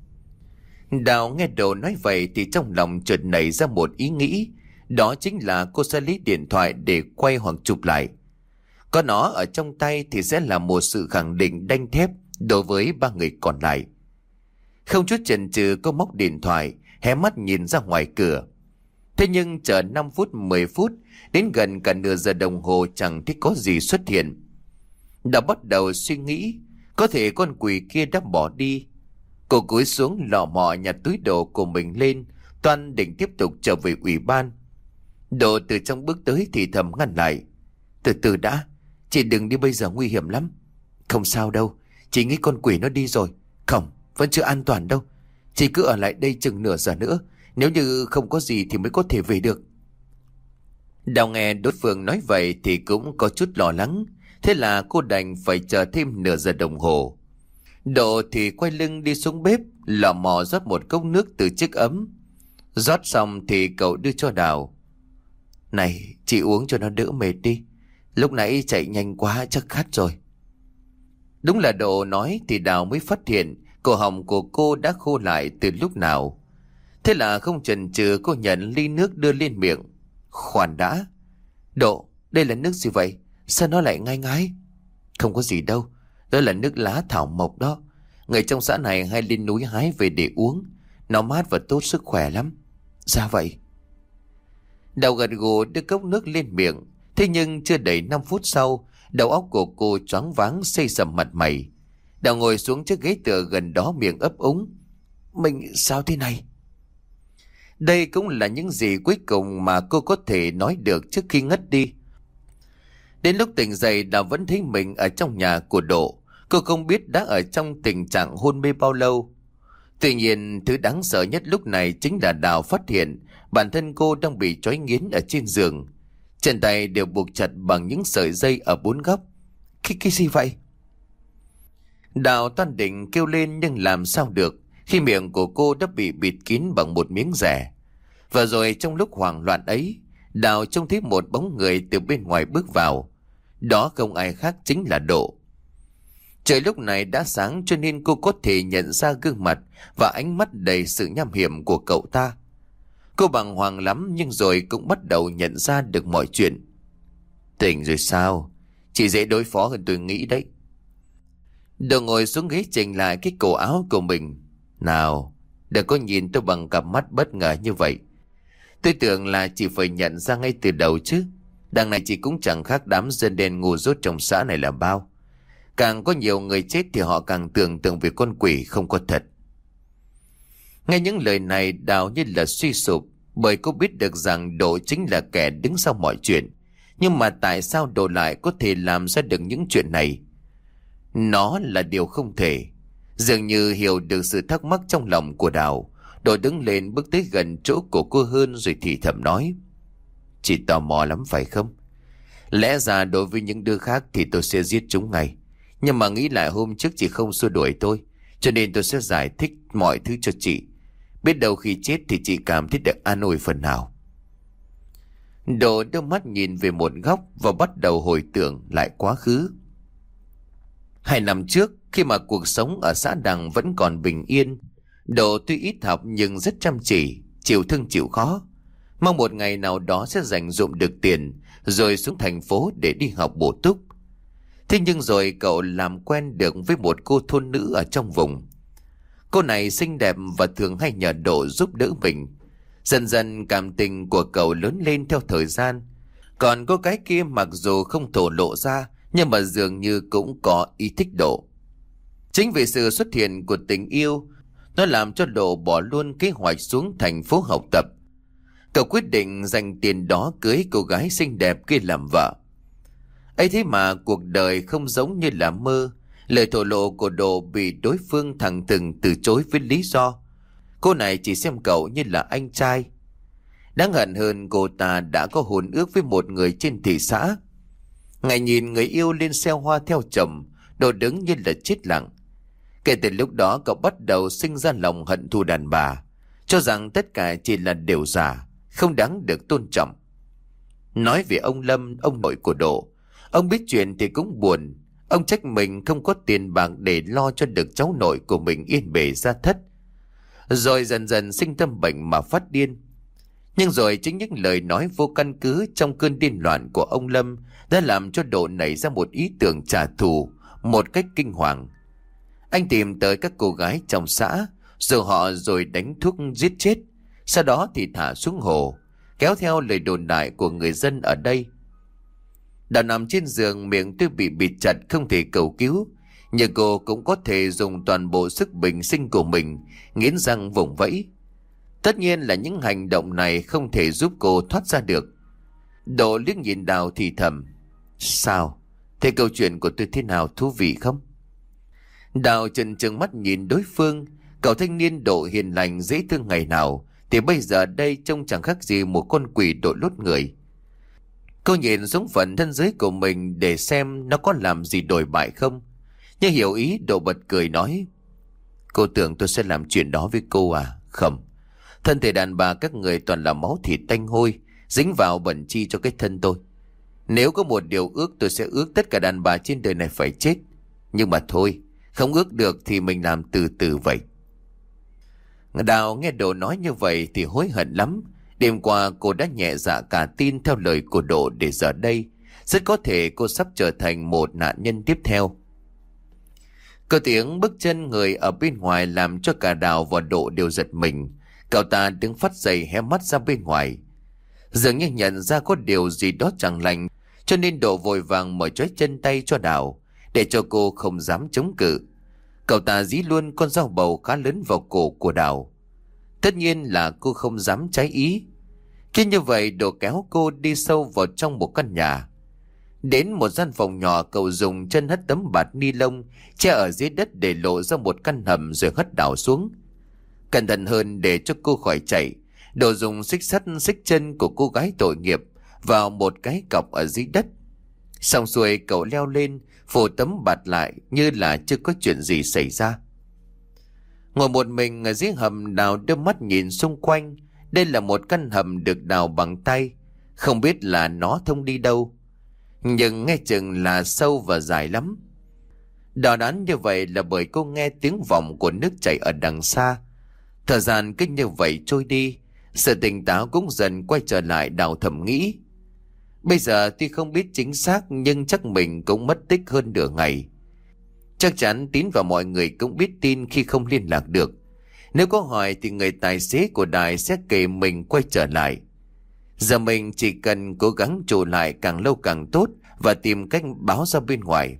Đào nghe Độ nói vậy thì trong lòng chợt nảy ra một ý nghĩ. Đó chính là cô sẽ lấy điện thoại để quay hoặc chụp lại. Có nó ở trong tay thì sẽ là một sự khẳng định đanh thép đối với ba người còn lại. Không chút chần chừ, cô móc điện thoại, hé mắt nhìn ra ngoài cửa. Thế nhưng chờ 5 phút 10 phút, đến gần cả nửa giờ đồng hồ chẳng thấy có gì xuất hiện. Đã bắt đầu suy nghĩ, có thể con quỷ kia đã bỏ đi. Cô cúi xuống lọ mọ nhặt túi đồ của mình lên, toan định tiếp tục trở về ủy ban. Độ từ trong bước tới thì thầm ngăn lại. Từ từ đã, chị đừng đi bây giờ, nguy hiểm lắm. Không sao đâu, chị nghĩ con quỷ nó đi rồi. Không, vẫn chưa an toàn đâu. Chị cứ ở lại đây chừng nửa giờ nữa, nếu như không có gì thì mới có thể về được. Đào nghe đối phương nói vậy thì cũng có chút lo lắng. Thế là cô đành phải chờ thêm nửa giờ đồng hồ. Độ thì quay lưng đi xuống bếp, lò mò rót một cốc nước từ chiếc ấm. Rót xong thì cậu đưa cho Đào. Này, chị uống cho nó đỡ mệt đi. Lúc nãy chạy nhanh quá chắc khát rồi. Đúng là Độ nói thì Đào mới phát hiện cổ họng của cô đã khô lại từ lúc nào. Thế là không chần chừ, cô nhận ly nước đưa lên miệng. Khoan đã, Độ, đây là nước gì vậy? Sao nó lại ngai ngái? Không có gì đâu, đó là nước lá thảo mộc đó. Người trong xã này hay lên núi hái về để uống. Nó mát và tốt sức khỏe lắm. Ra vậy. Đào gật gù đưa cốc nước lên miệng. Thế nhưng chưa đầy 5 phút sau, đầu óc của cô choáng váng xây sầm mặt mày. Đào ngồi xuống chiếc ghế tựa gần đó, miệng ấp úng. Mình sao thế này? Đây cũng là những gì cuối cùng mà cô có thể nói được trước khi ngất đi. Đến lúc tỉnh dậy, Đào vẫn thấy mình ở trong nhà của Độ. Cô không biết đã ở trong tình trạng hôn mê bao lâu. Tuy nhiên, thứ đáng sợ nhất lúc này chính là Đào phát hiện bản thân cô đang bị trói nghiến ở trên giường. Chân tay đều buộc chặt bằng những sợi dây ở 4 góc. Cái gì vậy? Đào toan định kêu lên nhưng làm sao được khi miệng của cô đã bị bịt kín bằng một miếng rẻ. Và rồi trong lúc hoảng loạn ấy, Đào trông thấy một bóng người từ bên ngoài bước vào. Đó không ai khác chính là Độ. Trời lúc này đã sáng cho nên cô có thể nhận ra gương mặt và ánh mắt đầy sự nham hiểm của cậu ta. Cô bàng hoàng lắm nhưng rồi cũng bắt đầu nhận ra được mọi chuyện. Tỉnh rồi sao? Chị dễ đối phó hơn tôi nghĩ đấy. Độ ngồi xuống ghế chỉnh lại cái cổ áo của mình. Nào, đừng có nhìn tôi bằng cặp mắt bất ngờ như vậy. Tôi tưởng là chị phải nhận ra ngay từ đầu chứ. Đằng này chị cũng chẳng khác đám dân đen ngu dốt trong xã này là bao. Càng có nhiều người chết thì họ càng tưởng tượng về con quỷ không có thật. Nghe những lời này, Đào như là suy sụp, bởi cô biết được rằng Độ chính là kẻ đứng sau mọi chuyện. Nhưng mà tại sao Độ lại có thể làm ra được những chuyện này? Nó là điều không thể. Dường như hiểu được sự thắc mắc trong lòng của Đào, Độ đứng lên bước tới gần chỗ của cô hơn rồi thì thầm nói. Chị tò mò lắm phải không? Lẽ ra đối với những đứa khác thì tôi sẽ giết chúng ngay. Nhưng mà nghĩ lại hôm trước chị không xua đuổi tôi, cho nên tôi sẽ giải thích mọi thứ cho chị. Biết đâu khi chết thì chị cảm thấy được an ủi phần nào. Độ đưa mắt nhìn về một góc và bắt đầu hồi tưởng lại quá khứ. 2 năm trước, khi mà cuộc sống ở xã Đằng vẫn còn bình yên, Độ tuy ít học nhưng rất chăm chỉ, chịu thương chịu khó. Mong một ngày nào đó sẽ dành dụm được tiền rồi xuống thành phố để đi học bổ túc. Thế nhưng rồi cậu làm quen được với một cô thôn nữ ở trong vùng. Cô này xinh đẹp và thường hay nhờ Độ giúp đỡ mình. Dần dần cảm tình của cậu lớn lên theo thời gian. Còn cô gái kia mặc dù không thổ lộ ra nhưng mà dường như cũng có ý thích Độ. Chính vì sự xuất hiện của tình yêu, nó làm cho Độ bỏ luôn kế hoạch xuống thành phố học tập. Cậu quyết định dành tiền đó cưới cô gái xinh đẹp kia làm vợ. Ấy thế mà cuộc đời không giống như là mơ. Lời thổ lộ của Độ bị đối phương thẳng thừng từ chối với lý do cô này chỉ xem cậu như là anh trai. Đáng hận hơn, cô ta đã có hôn ước với một người trên thị xã. Ngày nhìn người yêu lên xe hoa theo chồng, Độ đứng như là chết lặng. Kể từ lúc đó cậu bắt đầu sinh ra lòng hận thù đàn bà, cho rằng tất cả chỉ là điều giả, không đáng được tôn trọng. Nói về ông Lâm, ông nội của Độ, ông biết chuyện thì cũng buồn. Ông trách mình không có tiền bạc để lo cho được cháu nội của mình yên bề gia thất. Rồi dần dần sinh tâm bệnh mà phát điên. Nhưng rồi chính những lời nói vô căn cứ trong cơn điên loạn của ông Lâm đã làm cho Độ nảy ra một ý tưởng trả thù một cách kinh hoàng. Anh tìm tới các cô gái trong xã, rồi họ rồi đánh thuốc giết chết, sau đó thì thả xuống hồ, kéo theo lời đồn đại của người dân ở đây. Đào nằm trên giường, miệng tuy bị bịt chặt không thể cầu cứu, nhưng cô cũng có thể dùng toàn bộ sức bình sinh của mình nghiến răng vùng vẫy. Tất nhiên là những hành động này không thể giúp cô thoát ra được. Độ liếc nhìn Đào thì thầm. Sao? Thế câu chuyện của tôi thế nào, thú vị không? Đào chần chừng mắt nhìn đối phương. Cậu thanh niên Độ hiền lành dễ thương ngày nào thì bây giờ đây trông chẳng khác gì một con quỷ đội lốt người. Cô nhìn xuống phần thân dưới của mình để xem nó có làm gì đổi bại không. Nhưng hiểu ý, Độ bật cười nói. Cô tưởng tôi sẽ làm chuyện đó với cô à? Không. Thân thể đàn bà các người toàn là máu thịt tanh hôi, dính vào bẩn chi cho cái thân tôi. Nếu có một điều ước, tôi sẽ ước tất cả đàn bà trên đời này phải chết. Nhưng mà thôi, không ước được thì mình làm từ từ vậy. Đào nghe Độ nói như vậy thì hối hận lắm. Đêm qua cô đã nhẹ dạ cả tin theo lời của Độ, để giờ đây rất có thể cô sắp trở thành một nạn nhân tiếp theo. Có tiếng bước chân người ở bên ngoài làm cho cả Đào và Độ đều giật mình. Cậu ta đứng phắt dậy hé mắt ra bên ngoài, dường như nhận ra có điều gì đó chẳng lành, cho nên Độ vội vàng mở trói chân tay cho Đào, để cho cô không dám chống cự. Cậu ta dí luôn con dao bầu khá lớn vào cổ của Đào. Tất nhiên là cô không dám trái ý. Khi như vậy, Độ kéo cô đi sâu vào trong một căn nhà. Đến một gian phòng nhỏ, cậu dùng chân hất tấm bạt ni lông che ở dưới đất để lộ ra một căn hầm rồi hất Đào xuống. Cẩn thận hơn để cho cô khỏi chạy, Độ dùng xích sắt xích chân của cô gái tội nghiệp vào một cái cọc ở dưới đất. Xong xuôi, cậu leo lên, phủ tấm bạt lại như là chưa có chuyện gì xảy ra. Ngồi một mình ở dưới hầm, Đào đưa mắt nhìn xung quanh. Đây là một căn hầm được đào bằng tay, không biết là nó thông đi đâu, nhưng nghe chừng là sâu và dài lắm. Đào đoán như vậy là bởi cô nghe tiếng vọng của nước chảy ở đằng xa. Thời gian cứ như vậy trôi đi, sự tỉnh táo cũng dần quay trở lại. Đào thầm nghĩ, bây giờ tuy không biết chính xác nhưng chắc mình cũng mất tích hơn nửa ngày. Chắc chắn Tín và mọi người cũng biết tin khi không liên lạc được. Nếu có hỏi thì người tài xế của đài sẽ kể mình quay trở lại. Giờ mình chỉ cần cố gắng trụ lại càng lâu càng tốt và tìm cách báo ra bên ngoài.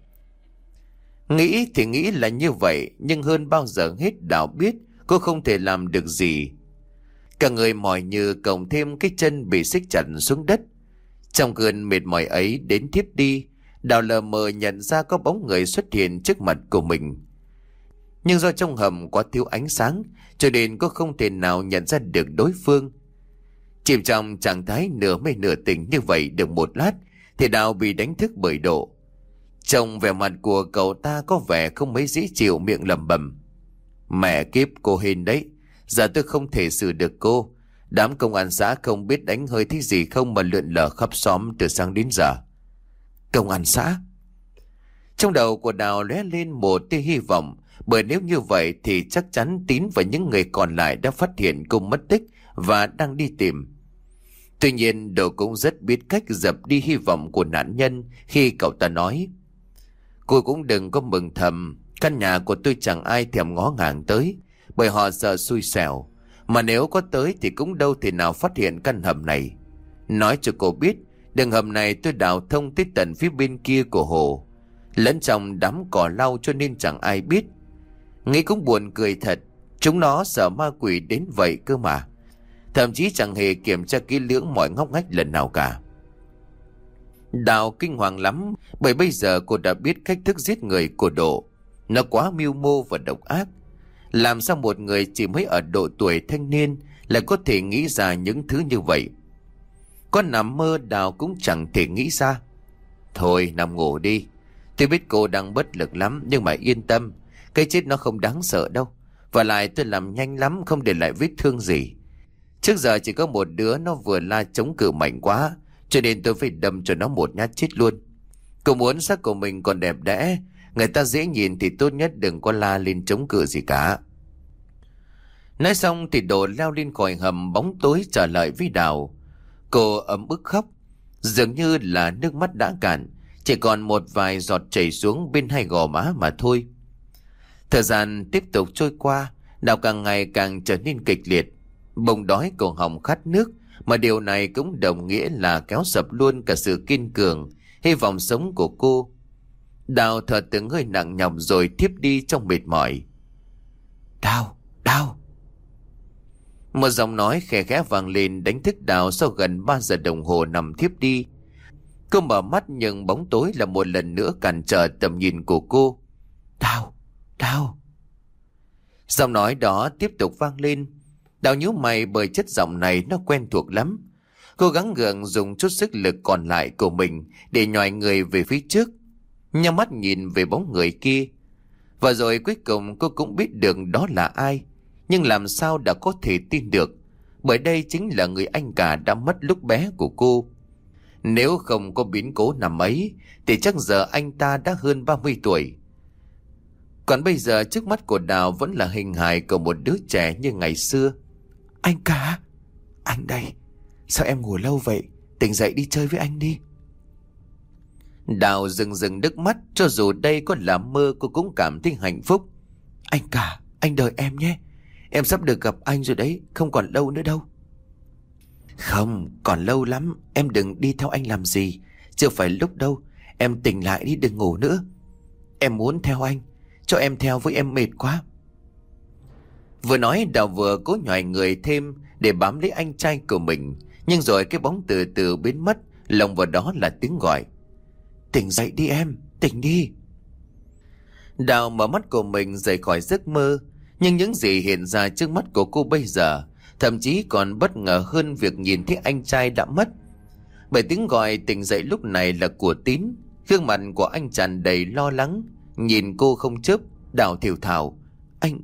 Nghĩ thì nghĩ là như vậy, nhưng hơn bao giờ hết Đào biết cô không thể làm được gì. Cả người mỏi như cộng thêm cái chân bị xích chặt xuống đất. Trong cơn mệt mỏi ấy đến thiếp đi, Đào lờ mờ nhận ra có bóng người xuất hiện trước mặt của mình. Nhưng do trong hầm quá thiếu ánh sáng, cho nên cô không thể nào nhận ra được đối phương. Chìm trong trạng thái nửa mê nửa tỉnh như vậy được một lát, thì Đào bị đánh thức bởi Độ. Trong vẻ mặt của cậu ta có vẻ không mấy dễ chịu, miệng lẩm bẩm: "Mẹ kiếp, cô hên đấy. Giờ tôi không thể xử được cô. Đám công an xã không biết đánh hơi thích gì không mà lượn lờ khắp xóm từ sáng đến giờ." Công an xã? Trong đầu của Đào lóe lên một tia hy vọng, bởi nếu như vậy thì chắc chắn Tín và những người còn lại đã phát hiện cô mất tích và đang đi tìm. Tuy nhiên, Độ cũng rất biết cách dập đi hy vọng của nạn nhân khi cậu ta nói: "Cô cũng đừng có mừng thầm, căn nhà của tôi chẳng ai thèm ngó ngàng tới, bởi họ sợ xui xẻo. Mà nếu có tới thì cũng đâu thể nào phát hiện căn hầm này. Nói cho cô biết, đường hầm này tôi đào thông tới tận phía bên kia của hồ, lẫn trong đám cỏ lau cho nên chẳng ai biết." Nghĩ cũng buồn cười thật, chúng nó sợ ma quỷ đến vậy cơ mà. Thậm chí chẳng hề kiểm tra kỹ lưỡng mọi ngóc ngách lần nào cả. Đào kinh hoàng lắm, bởi bây giờ cô đã biết cách thức giết người của Độ. Nó quá mưu mô và độc ác. Làm sao một người chỉ mới ở độ tuổi thanh niên lại có thể nghĩ ra những thứ như vậy? Có nằm mơ Đào cũng chẳng thể nghĩ ra. Thôi nằm ngủ đi. Tôi biết cô đang bất lực lắm, nhưng mà yên tâm, cái chết nó không đáng sợ đâu. Và lại tôi làm nhanh lắm, không để lại vết thương gì. Trước giờ chỉ có một đứa nó vừa la chống cự mạnh quá, cho nên tôi phải đâm cho nó một nhát chết luôn. Cô muốn xác của mình còn đẹp đẽ, người ta dễ nhìn thì tốt nhất đừng có la lên chống cự gì cả. Nói xong thì Độ leo lên khỏi hầm bóng tối trở lại với Đào. Cô ấm ức khóc, dường như là nước mắt đã cạn, chỉ còn một vài giọt chảy xuống bên hai gò má mà thôi. Thời gian tiếp tục trôi qua, Đào càng ngày càng trở nên kịch liệt. Bụng đói cổ họng khát nước, mà điều này cũng đồng nghĩa là kéo sập luôn cả sự kiên cường, hy vọng sống của cô. Đào thở từng hơi nặng nhọc rồi thiếp đi trong mệt mỏi. "Đào, Đào!" Một giọng nói khẽ khẽ vang lên đánh thức Đào sau gần 3 giờ đồng hồ nằm thiếp đi. Cô mở mắt nhưng bóng tối là một lần nữa cản trở tầm nhìn của cô. "Đào, Đào!" Giọng nói đó tiếp tục vang lên. Đào nhíu mày bởi chất giọng này nó quen thuộc lắm. Cô gắng gượng dùng chút sức lực còn lại của mình để nhòi người về phía trước, nhắm mắt nhìn về bóng người kia. Và rồi cuối cùng cô cũng biết được đó là ai. Nhưng làm sao đã có thể tin được, bởi đây chính là người anh cả đã mất lúc bé của cô. Nếu không có biến cố năm ấy thì chắc giờ anh ta đã hơn 30 tuổi. Còn bây giờ trước mắt của Đào vẫn là hình hài của một đứa trẻ như ngày xưa. "Anh cả, anh đây. Sao em ngủ lâu vậy? Tỉnh dậy đi chơi với anh đi." Đào rừng nước mắt, cho dù đây có là mơ cô cũng cảm thấy hạnh phúc. "Anh cả, anh đợi em nhé. Em sắp được gặp anh rồi đấy, không còn lâu nữa đâu." "Không, còn lâu lắm, em đừng đi theo anh làm gì. Chưa phải lúc đâu. Em tỉnh lại đi, đừng ngủ nữa. Em muốn theo anh. Cho em theo với, em mệt quá. Vừa nói Đào vừa cố nhòi người thêm để bám lấy anh trai của mình. Nhưng rồi cái bóng từ từ biến mất, lồng vào đó là tiếng gọi. Tỉnh dậy đi em, tỉnh đi. Đào mở mắt của mình rời khỏi giấc mơ. Nhưng những gì hiện ra trước mắt của cô bây giờ thậm chí còn bất ngờ hơn việc nhìn thấy anh trai đã mất. Bởi tiếng gọi tỉnh dậy lúc này là của Tín. Gương mặt của anh tràn đầy lo lắng, nhìn cô không chớp. Đào thều thào: Anh...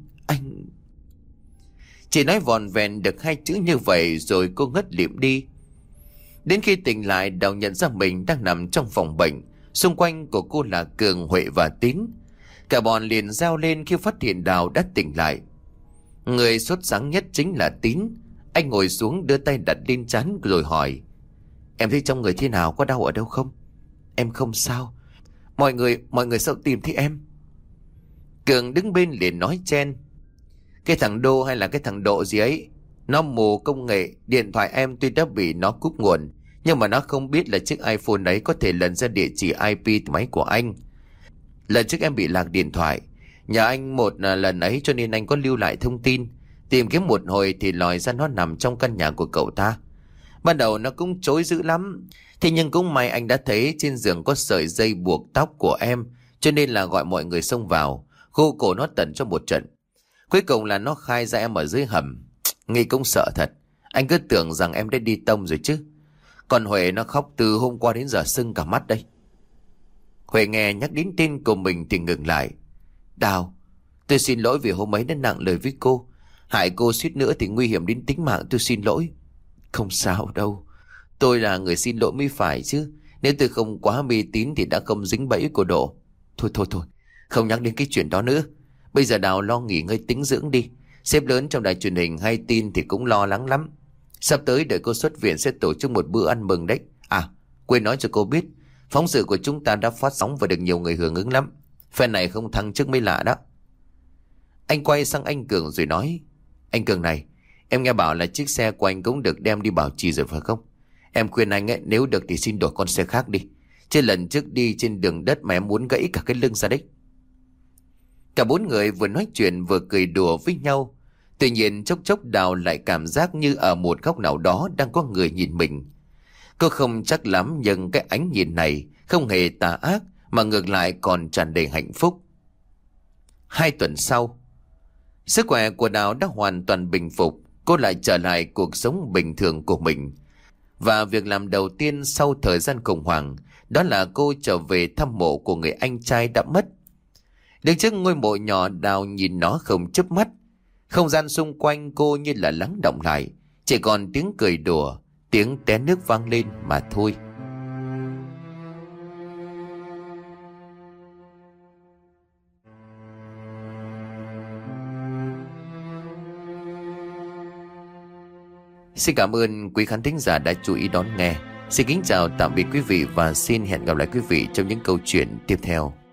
Chỉ nói vòn vẹn được 2 chữ như vậy rồi cô ngất lịm đi. Đến khi tỉnh lại, Đào nhận ra mình đang nằm trong phòng bệnh. Xung quanh của cô là Cường, Huệ và Tín. Cả bọn liền reo lên khi phát hiện Đào đã tỉnh lại. Người sốt sáng nhất chính là Tín. Anh ngồi xuống đưa tay đặt lên trán rồi hỏi: Em thấy trong người thế nào, có đau ở đâu không? Em không sao. Mọi người sao tìm thấy em? Cường đứng bên liền nói chen: Cái thằng Đô hay là cái thằng Độ gì ấy, nó mù công nghệ. Điện thoại em tuy đã bị nó cúp nguồn, nhưng mà nó không biết là chiếc iPhone ấy có thể lần ra địa chỉ IP từ máy của anh. Lần trước em bị lạc điện thoại nhà anh một lần ấy, cho nên anh có lưu lại thông tin. Tìm kiếm một hồi thì lòi ra nó nằm trong căn nhà của cậu ta. Ban đầu nó cũng chối dữ lắm, thế nhưng cũng may anh đã thấy trên giường có sợi dây buộc tóc của em, cho nên là gọi mọi người xông vào khô cổ nó tận cho một trận. Cuối cùng là nó khai ra em ở dưới hầm. Nghĩ cũng sợ thật. Anh cứ tưởng rằng em đã đi tông rồi chứ. Còn Huệ nó khóc từ hôm qua đến giờ sưng cả mắt đây. Huệ nghe nhắc đến tên của mình thì ngừng lại. Đào, tôi xin lỗi vì hôm ấy đã nặng lời với cô. Hại cô suýt nữa thì nguy hiểm đến tính mạng, tôi xin lỗi. Không sao đâu. Tôi là người xin lỗi mới phải chứ. Nếu tôi không quá mê tín thì đã không dính bẫy của Độ. Thôi, không nhắc đến cái chuyện đó nữa. Bây giờ Đào lo nghỉ ngơi tĩnh dưỡng đi. Sếp lớn trong đài truyền hình hay tin thì cũng lo lắng lắm. Sắp tới đợi cô xuất viện sẽ tổ chức một bữa ăn mừng đấy. À, quên nói cho cô biết, phóng sự của chúng ta đã phát sóng và được nhiều người hưởng ứng lắm. Phen này không thăng chức mới lạ đó. Anh quay sang anh Cường rồi nói: Anh Cường này, em nghe bảo là chiếc xe của anh cũng được đem đi bảo trì rồi phải không? Em khuyên anh ấy, nếu được thì xin đổi con xe khác đi. Chứ lần trước đi trên đường đất mà em muốn gãy cả cái lưng ra đấy. Cả 4 người vừa nói chuyện vừa cười đùa với nhau. Tuy nhiên chốc chốc Đào lại cảm giác như ở một góc nào đó đang có người nhìn mình. Cô không chắc lắm, nhưng cái ánh nhìn này không hề tà ác mà ngược lại còn tràn đầy hạnh phúc. 2 tuần sau, sức khỏe của Đào đã hoàn toàn bình phục. Cô lại trở lại cuộc sống bình thường của mình. Và việc làm đầu tiên sau thời gian khủng hoảng đó là cô trở về thăm mộ của người anh trai đã mất. Đứng trước ngôi mộ nhỏ, Đào nhìn nó không chớp mắt. Không gian xung quanh cô như là lắng động lại, chỉ còn tiếng cười đùa, tiếng té nước vang lên mà thôi. Xin cảm ơn quý khán thính giả đã chú ý đón nghe. Xin kính chào tạm biệt quý vị và xin hẹn gặp lại quý vị trong những câu chuyện tiếp theo.